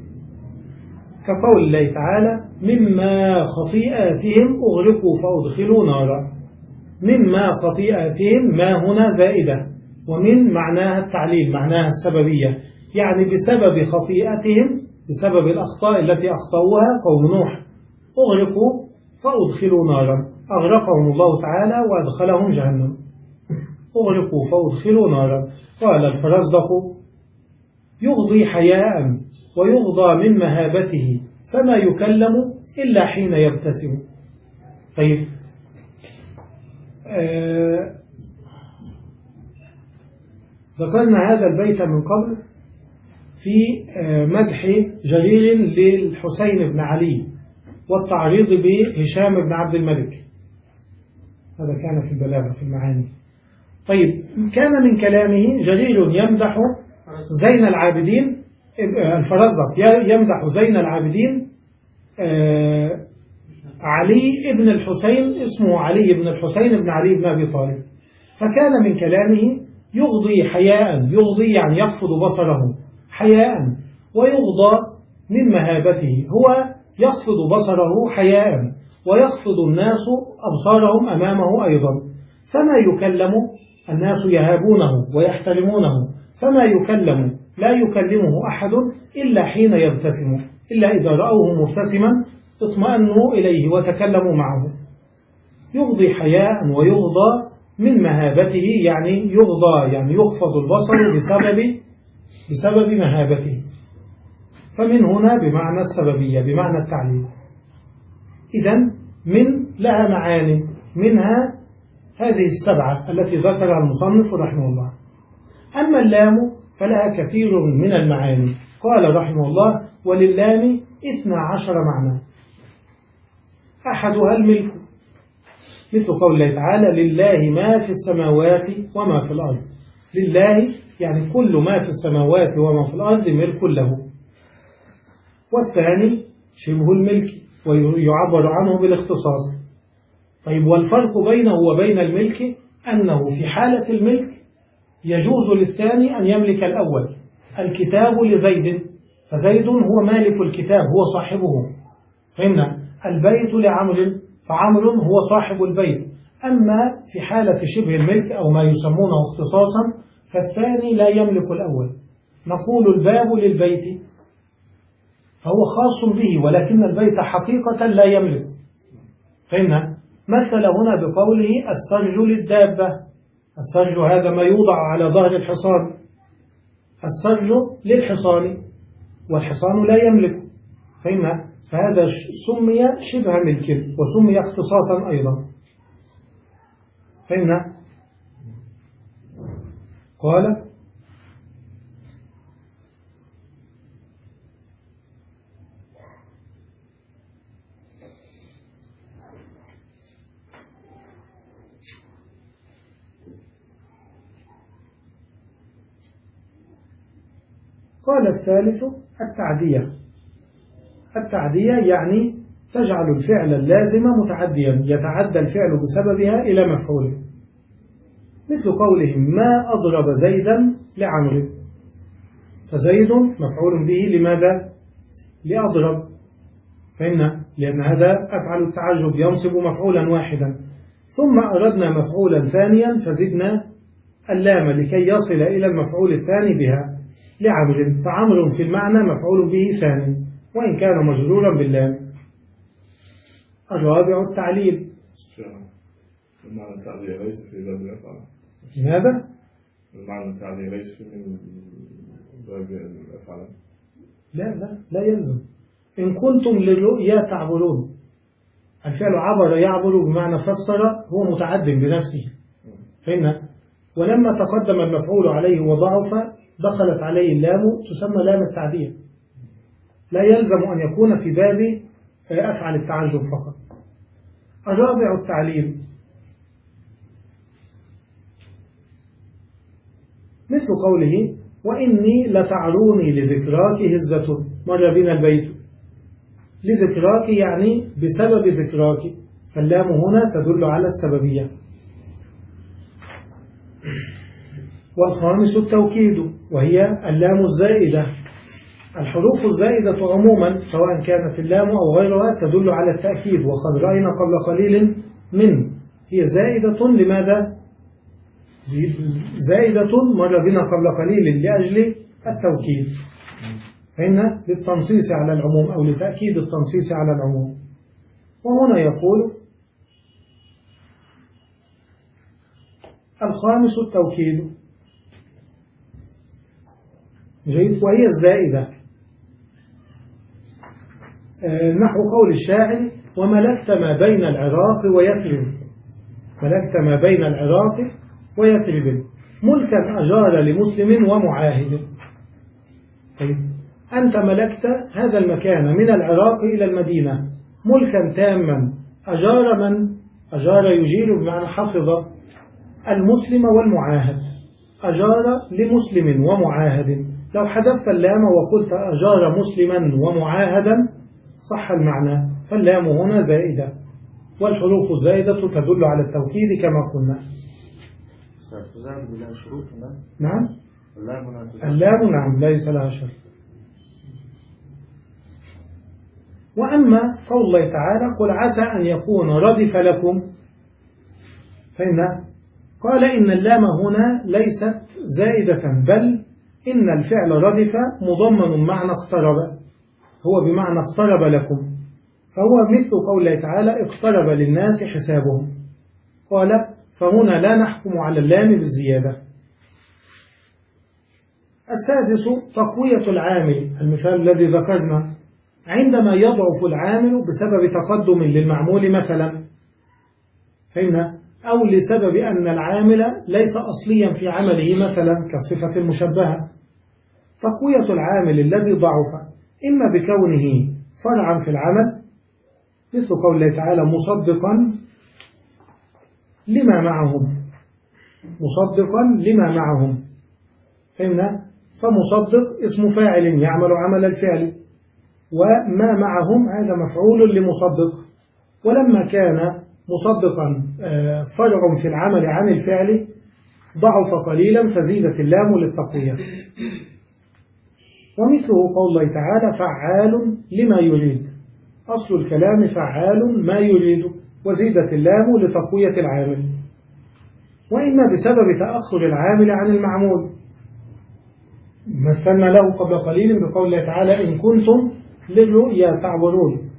كقول الله تعالى مما خطيئاتهم أغرقوا فأدخلوا نارا. مما خطيئاتهم ما هنا زائدة، ومن معناها التعليل معناها السببية، يعني بسبب خطيئتهم، بسبب الأخطاء التي أخطأوها قوم نوح أغرقوا فأدخلوا نارا، أغرقهم الله تعالى وأدخلهم جهنم. أغرقوا فأدخلوا نارا. قال الفرزدق يغضي حياء ويغضى من مهابته فما يكلم إلا حين يبتسم. طيب آه ذكرنا هذا البيت من قبل في آه مدح جرير للحسين بن علي والتعريض بهشام بن عبد الملك. هذا كان في البلاغة في المعاني. طيب كان من كلامه جرير يمدح زين العابدين، الفرزدق يمدح زين العابدين آه علي ابن الحسين، اسمه علي بن الحسين بن علي بن أبي طالب. فكان من كلامه يغضي حياء، يغضي يعني يخفض بصره حياء، ويغضى من مهابته، هو يخفض بصره حياء ويخفض الناس أبصارهم أمامه أيضا. فما يكلم، الناس يهابونه ويحترمونه، فما يكلم لا يكلمه أحد إلا حين يبتسم، إلا إذا رأوه مبتسما اطمأنوا إليه وتكلموا معه. يغضي حياء ويغضى من مهابته، يعني يغضى يعني يخفض البصر بسبب بسبب مهابته. فمن هنا بمعنى السببية بمعنى التعليل. إذن من لها معاني، منها هذه السبعة التي ذكرها المصنف رحمه الله. أما اللام فلها كثير من المعاني. قال رحمه الله وللام اثنا عشر معنى، أحدها الملك، مثل قول الله تعالى لله ما في السماوات وما في الأرض. لله يعني كل ما في السماوات وما في الأرض ملك له. والثاني شبه الملك ويعبر عنه بالاختصاص. طيب والفرق بينه وبين الملك أنه في حالة الملك يجوز للثاني أن يملك الأول. الكتاب لزيد، فزيد هو مالك الكتاب، هو صاحبه. فهمنا؟ البيت لعمر، فعمر هو صاحب البيت. أما في حالة شبه الملك أو ما يسمونه اختصاصا فالثاني لا يملك الأول. نقول الباب للبيت فهو خاص به، ولكن البيت حقيقة لا يملك. فهمنا؟ مثل هنا بقوله السرج للدابة. السرج هذا ما يوضع على ظهر الحصان، السرج للحصان والحصان لا يملك. فهمنا؟ فهذا سمي شبه ملك وسمي اختصاصا أيضا. فهمنا؟ قال قال الثالث التعدية. التعدية يعني تجعل الفعل اللازم متعديا، يتعدى الفعل بسببها إلى مفعوله، مثل قولهم ما أضرب زيدا لعمرو. فزيد مفعول به لماذا؟ لأضرب. فإن لأن هذا أفعل التعجب ينصب مفعولا واحدا. ثم أردنا مفعولا ثانيا فزدنا اللام لكي يصل إلى المفعول الثاني بها لعمر، فعمر في المعنى مفعول به ثاني وإن كان مجرورا باللام. الرابع التعليل. المعنى التعليل ليس في باب الأفعال. ماذا؟ المعنى التعليل ليس في من باب الأفعال. لا لا لا يلزم. إن كنتم للرؤيا تعبرون، الفعل عبر يعبر بمعنى فسر هو متعد بنفسه، فإن ولما تقدم المفعول عليه وضعف دخلت عليه اللام تسمى لام التعديل. لا يلزم أن يكون في باب أفعل التعجب فقط. الرابع التعليل، مثل قوله وإني لتعروني لذكراك هزة، مر بنا البيت. لذكراك يعني بسبب ذكراك، فاللام هنا تدل على السببية. والخامس التوكيد وهي اللام الزائدة. الحروف الزائدة عموما سواء كانت اللام أو غيرها تدل على التأكيد، وقد رأينا قبل قليل من هي زائدة لماذا؟ زائدة مر بنا قبل قليل لأجل التوكيد، فإن للتنصيص على العموم أو لتأكيد التنصيص على العموم. وهنا يقول الخامس التوكيد جيد، وهي الزائدة نحو قول الشاعر وملكت ما بين العراق ويثرب، ملكت ما بين العراق ويثرب ملكا أجار لمسلم ومعاهد. طيب أنت ملكت هذا المكان من العراق إلى المدينة ملكا تاما، أجار من؟ أجار يجير بمعنى حفظ المسلم والمعاهد، أجار لمسلم ومعاهد. لو حذفت اللام وقلت أجار مسلما ومعاهدا صح المعنى، فاللام هنا زائدة، والحروف الزائدة تدل على التوكيد كما قلنا. نعم اللام نعم ليس لها شرط. وأما قول الله تعالى قل عسى أن يكون ردف لكم، فإن قال إن اللام هنا ليست زائدة، بل إن الفعل ردف مضمن معنى اقترب، هو بمعنى اقترب لكم، فهو مثل قول الله تعالى اقترب للناس حسابهم. قال فهنا لا نحكم على اللام بالزيادة. السادس تقوية العامل، المثال الذي ذكرنا عندما يضعف العامل بسبب تقدم للمعمول مثلا، فإن أو لسبب أن العامل ليس أصليا في عمله مثلا كصفة المشبهة. تقوية العامل الذي ضعف إما بكونه فرعا في العمل مثل قول الله تعالى مصدقا لما معهم، مصدقا لما معهم، فإن فمصدق اسم فاعل يعمل عمل الفعل، وما معهم هذا مفعول لمصدق، ولما كان مصدقا فرع في العمل عن الفعل ضعف قليلا فزيدت اللام للتقوية. ومثله قول الله تعالى فعال لما يريد، أصل الكلام فعال ما يريد، وزيدت اللام لتقوية العامل. وإما بسبب تأخر العامل عن المعمول، مثلنا له قبل قليل بقول الله تعالى إن كنتم للرؤيا تعبرون.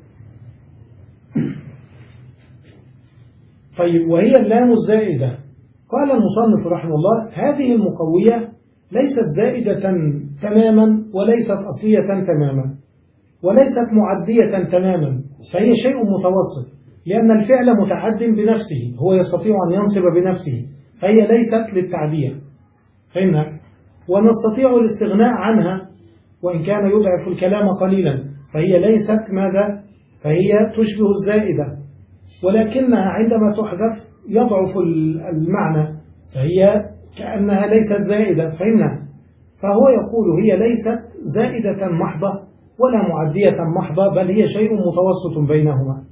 طيب وهي اللام الزائدة، قال المصنف رحمه الله هذه المقوية ليست زائدة تماما وليست أصلية تماما وليست معدية تماما، فهي شيء متوسط، لأن الفعل متعد بنفسه، هو يستطيع أن ينصب بنفسه، فهي ليست للتعدية، فإنها ونستطيع الاستغناء عنها وإن كان يضعف الكلام قليلا، فهي ليست ماذا؟ فهي تشبه الزائدة، ولكنها عندما تحذف يضعف المعنى، فهي كأنها ليست زائدة، فإنها فهو يقول هي ليست زائدة محضة ولا معدية محضة، بل هي شيء متوسط بينهما.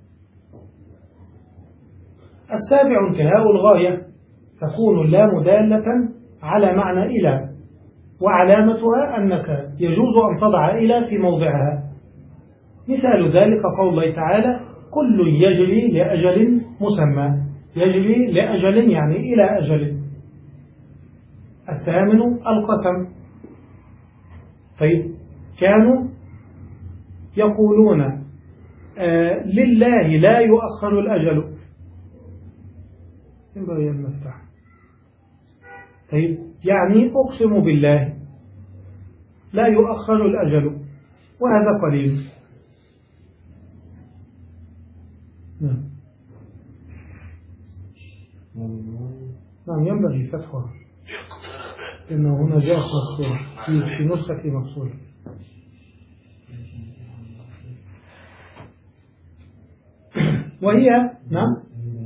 السابع انتهاء الغاية، تكون اللام دالة على معنى إلى، وعلامتها أنك يجوز أن تضع إلى في موضعها، مثال ذلك قول الله تعالى كل يجري لأجل مسمى، يجري لأجل يعني إلى أجل. الثامن القسم. طيب كانوا يقولون آه لله لا يؤخر الأجل، ينبغي أن نفتح. طيب يعني أقسم بالله لا يؤخر الأجل، وهذا قليل. نعم نعم ينبغي فتحها، لأنه هنا جاء مكسورة في نسخة مكسورة. وهي نعم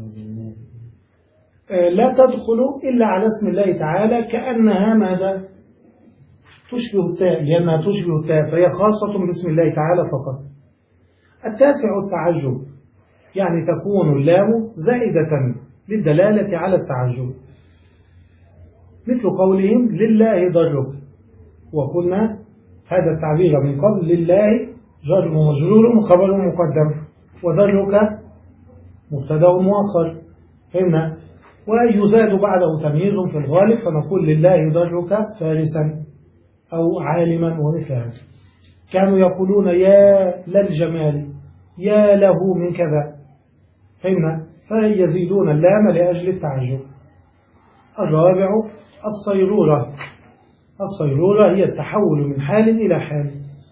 لا تدخل إلا على اسم الله تعالى، كأنها ماذا تشبه التاء، لأنها تشبه التاء فهي خاصة باسم الله تعالى فقط. التاسع التعجب، يعني تكون اللام زائدة للدلالة على التعجب، مثل قولهم لله ضرك، وقلنا هذا التعبير من قبل لله جر ومجرور وخبر مقدم، وضرك مبتدا مؤخر، فهمنا؟ ويزاد بعده تمييز في الغالب، فنقول لله ضرك فارسا أو عالما ومثل هذا. كانوا يقولون يا للجمال، يا له من كذا، فهمنا؟ فيزيدون اللام لأجل التعجب. الرابع الصيرورة. الصيرورة هي التحول من حال إلى حال.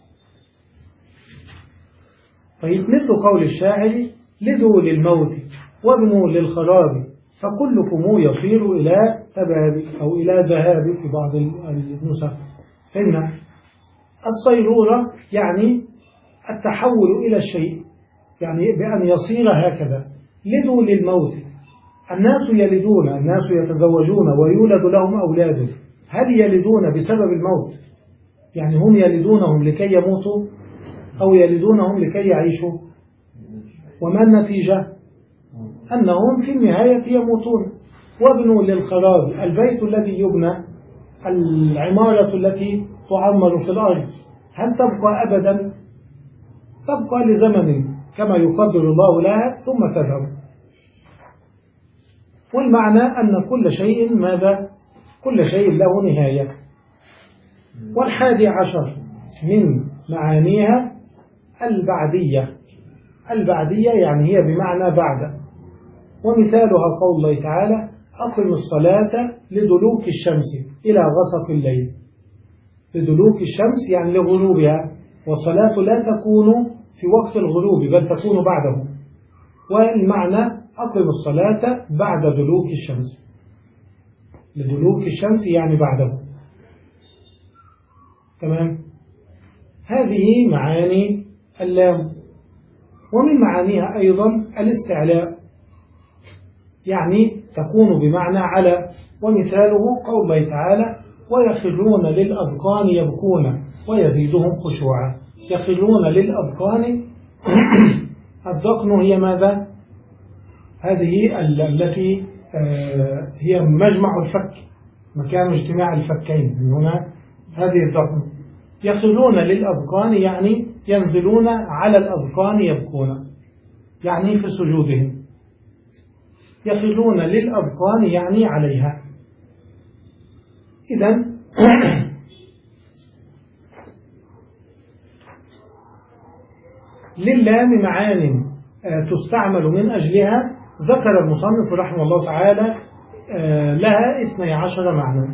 طيب مثل قول الشاعر لذو للموت وابنوا للخراب فكلكم يصير إلى تباب أو إلى ذهاب في بعض النسخ، فهمنا؟ الصيرورة يعني التحول إلى الشيء، يعني بأن يصير هكذا. لذو للموت، الناس يلدون، الناس يتزوجون ويولد لهم أولاد، هل يلدون بسبب الموت؟ يعني هم يلدونهم لكي يموتوا أو يلدونهم لكي يعيشوا؟ وما النتيجة؟ أنهم في النهاية يموتون. وابنوا للخراب، البيت الذي يبنى، العمارة التي تعمر في الأرض، هل تبقى أبدا؟ تبقى لزمن كما يقدر الله لها ثم تذهب. والمعنى أن كل شيء ماذا؟ كل شيء له نهاية. والحادي عشر من معانيها البعدية. البعدية يعني هي بمعنى بعد، ومثالها قول الله تعالى أقم الصلاة لدلوك الشمس إلى غسق الليل. لدلوك الشمس يعني لغروبها، والصلاة لا تكون في وقت الغروب بل تكون بعده، والمعنى أقم الصلاة بعد دلوك الشمس. لدلوك الشمس يعني بعده، تمام. هذه معاني اللام. ومن معانيها أيضا الاستعلاء، يعني تكون بمعنى على، ومثاله قول الله تعالى ويخرون للأذقان يبكون ويزيدهم خشوعا. يخرون للأذقان الذقن هي ماذا؟ هذه التي هي مجمع الفك، مكان اجتماع الفكين، من هنا هذه الذقن. يخرون للأذقان يعني ينزلون على الأذقان يبكون، يعني في سجودهم. يخرون للأذقان يعني عليها. إذن للام معان تستعمل من أجلها ذكر المصنف رحمه الله تعالى لها اثني عشر معنى،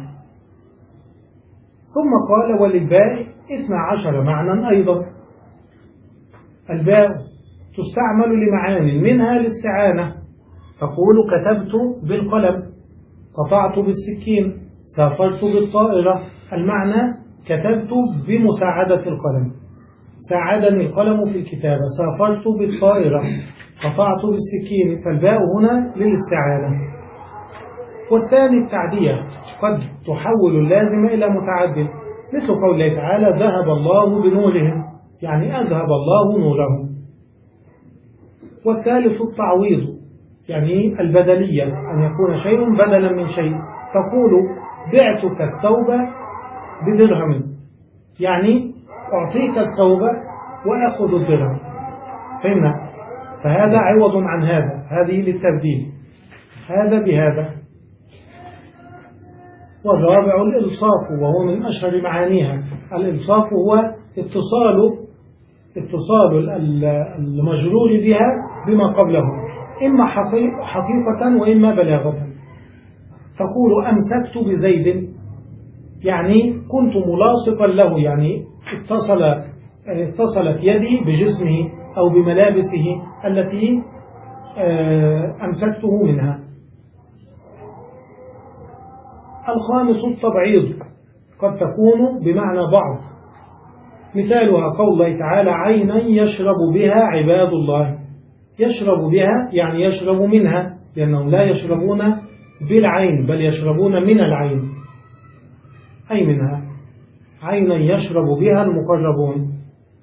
ثم قال وللباء اثني عشر معنى أيضا. الباء تستعمل لمعان منها الاستعانة، تقول كتبت بالقلم، قطعت بالسكين، سافرت بالطائرة. المعنى كتبت بمساعدة القلم، ساعدني القلم في الكتابة. سافرت بالطائرة، قطعت بالسكين، فالباء هنا للاستعانة. والثاني التعدية، قد تحول اللازم إلى متعدد، مثل قول الله تعالى ذهب الله بنورهم، يعني أذهب الله نورهم. والثالث التعويض، يعني البدلية، أن يكون شيء بدلا من شيء. تقول بعتك الثوب بدرهم، يعني أعطيك الثوب وأخذ الدرهم. فهمنا؟ فهذا عوض عن هذا، هذه للتبديل، هذا بهذا. والرابع الإلصاق، وهو من أشهر معانيها. الإلصاق هو اتصال اتصال المجرور بها بما قبله، إما حقيقة وإما بلاغة. تقول أمسكت بزيد، يعني كنت ملاصقا له، يعني اتصل اتصلت يدي بجسمه أو بملابسه التي أمسكته منها. الخامس التبعيض، قد تكون بمعنى بعض. مثالها قول الله تعالى عينا يشرب بها عباد الله. يشرب بها يعني يشرب منها، لأنهم لا يشربون بالعين بل يشربون من العين، أي منها. عينا يشرب بها المقربون.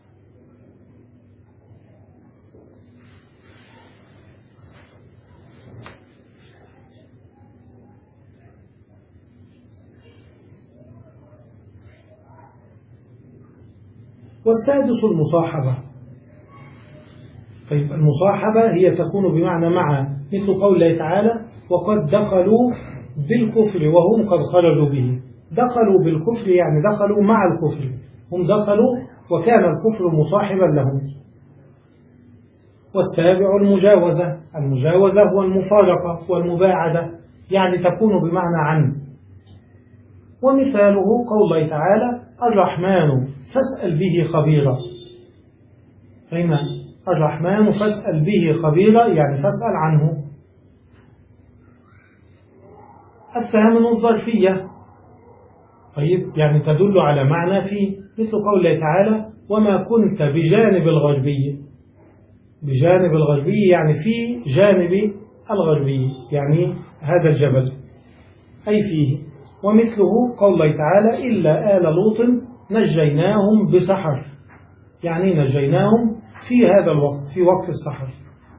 والسادس المصاحبة. طيب المصاحبة هي تكون بمعنى مع، مثل قول الله تعالى وقد دخلوا بالكفر وهم قد خرجوا به. دخلوا بالكفر يعني دخلوا مع الكفر، هم دخلوا وكان الكفر مصاحبا لهم. والسابع المجاوزة. المجاوزة هو المفارقة والمباعدة، يعني تكون بمعنى عن. ومثاله قول الله تعالى الرحمن فاسأل به خبيرا. فهنا الرحمن فاسأل به خبيرا يعني فاسأل عنه. الثامن الظرفية، طيب يعني تدل على معنى فيه، مثل قول الله تعالى وما كنت بجانب الغربي. بجانب الغربي يعني في جانب الغربي، يعني هذا الجبل أي فيه. ومثله قول الله تعالى إلا آل لوط نجيناهم بسحر، يعني نجيناهم في هذا الوقت، في وقت السحر.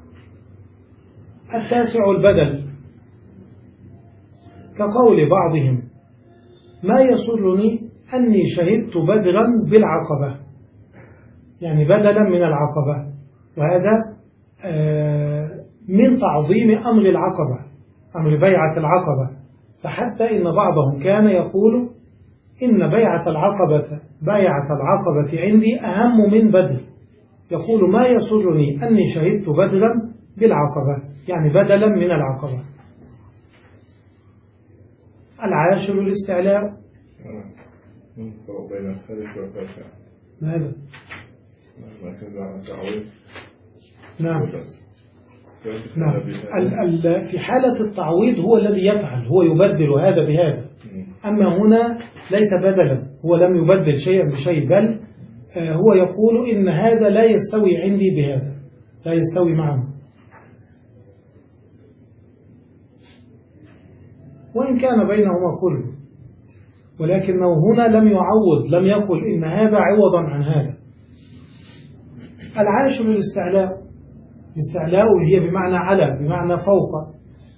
التاسع البدل، كقول بعضهم ما يسرني أني شهدت بدرا بالعقبة، يعني بدلا من العقبة. وهذا من تعظيم أمر العقبة، أمر بيعة العقبة. فحتى إن بعضهم كان يقول إن بيعة العقبة بيعة العقبة عندي أهم من بدر. يقول ما يسرني أني شهدت بدرا بالعقبة، يعني بدلا من العقبة. العاشر الاستعلاء. فرق بين الثالث والتاسع. ماذا؟ نعم. نعم. ال ال في حالة التعويض هو الذي يفعل، هو يبدل هذا بهذا. أما هنا ليس بدلا، هو لم يبدل شيئا بشيء، بل هو يقول إن هذا لا يستوي عندي بهذا، لا يستوي معه. وإن كان بينهما كله، ولكنه هنا لم يعوض، لم يقل إن هذا عوضا عن هذا. العاشر الاستعلاء. الاستعلاء هي بمعنى على، بمعنى فوق.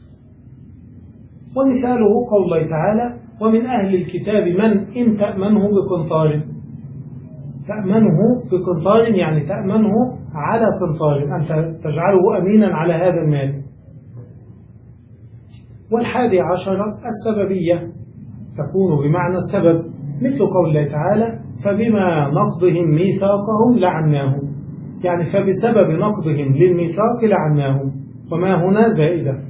ومثاله قول الله تعالى ومن أهل الكتاب من إن تأمنه بقنطار. تأمنه بقنطار يعني تأمنه على قنطار، أنت تجعله أمينا على هذا المال. والحادي عشر السببية، تكون بمعنى السبب، مثل قول الله تعالى فبما نقضهم ميثاقهم لعناهم، يعني فبسبب نقضهم للميثاق لعناهم. وما هنا زائدة،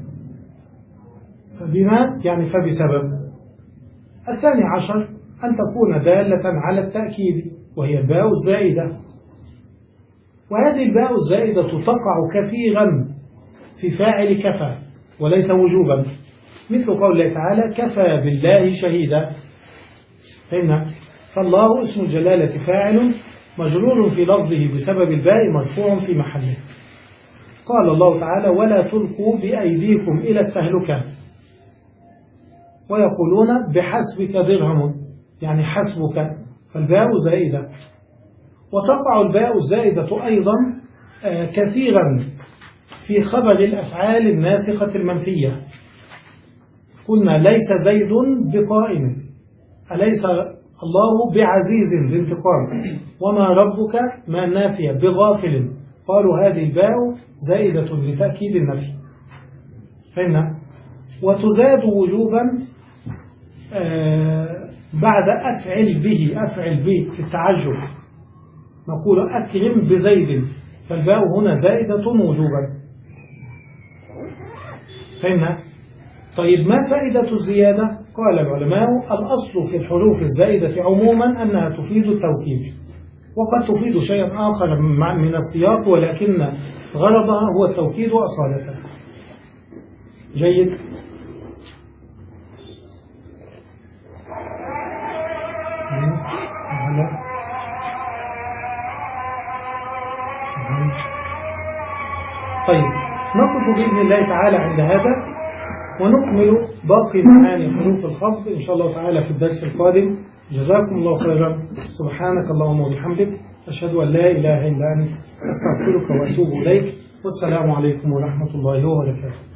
فبما يعني فبسبب. الثاني عشر أن تكون دالة على التأكيد، وهي الباء الزائدة. وهذه الباء الزائدة تقع كثيرا في فاعل كفى وليس وجوبا، مثل قول الله تعالى كفى بالله شهيدا. هنا فالله اسم الجلالة فاعل مجرور في لفظه بسبب الباء مرفوع في محله. قال الله تعالى ولا تلقوا بأيديكم إلى التهلكة. ويقولون بحسبك درهم، يعني حسبك، فالباء زائدة. وتقع الباء الزائدة أيضا كثيرا في خبر الأفعال الناسخة المنفية. قلنا ليس زيد بقائم، أليس الله بعزيز بانتقام، وما ربك ما النافية بغافل. قالوا هذه الباء زائدة لتأكيد النفي. فهمنا؟ وتزاد وجوبا آه بعد أفعل به. أفعل به في التعجب نقول أكرم بزيد، فالباء هنا زائدة وجوبا. فهمنا؟ طيب ما فائدة الزيادة؟ قال العلماء الأصل في الحروف الزائدة عموما أنها تفيد التوكيد، وقد تفيد شيئا آخر من السياق، ولكن غرضها هو التوكيد وأصالته. جيد. طيب نقف بإذن الله تعالى عند هذا، ونكمل باقي معاني حروف الخفض إن شاء الله تعالى في الدرس القادم. جزاكم الله خيرا. سبحانك اللهم وبحمدك، أشهد أن لا إله إلا أنت، أستغفرك وأتوب إليك، والسلام عليكم ورحمة الله وبركاته.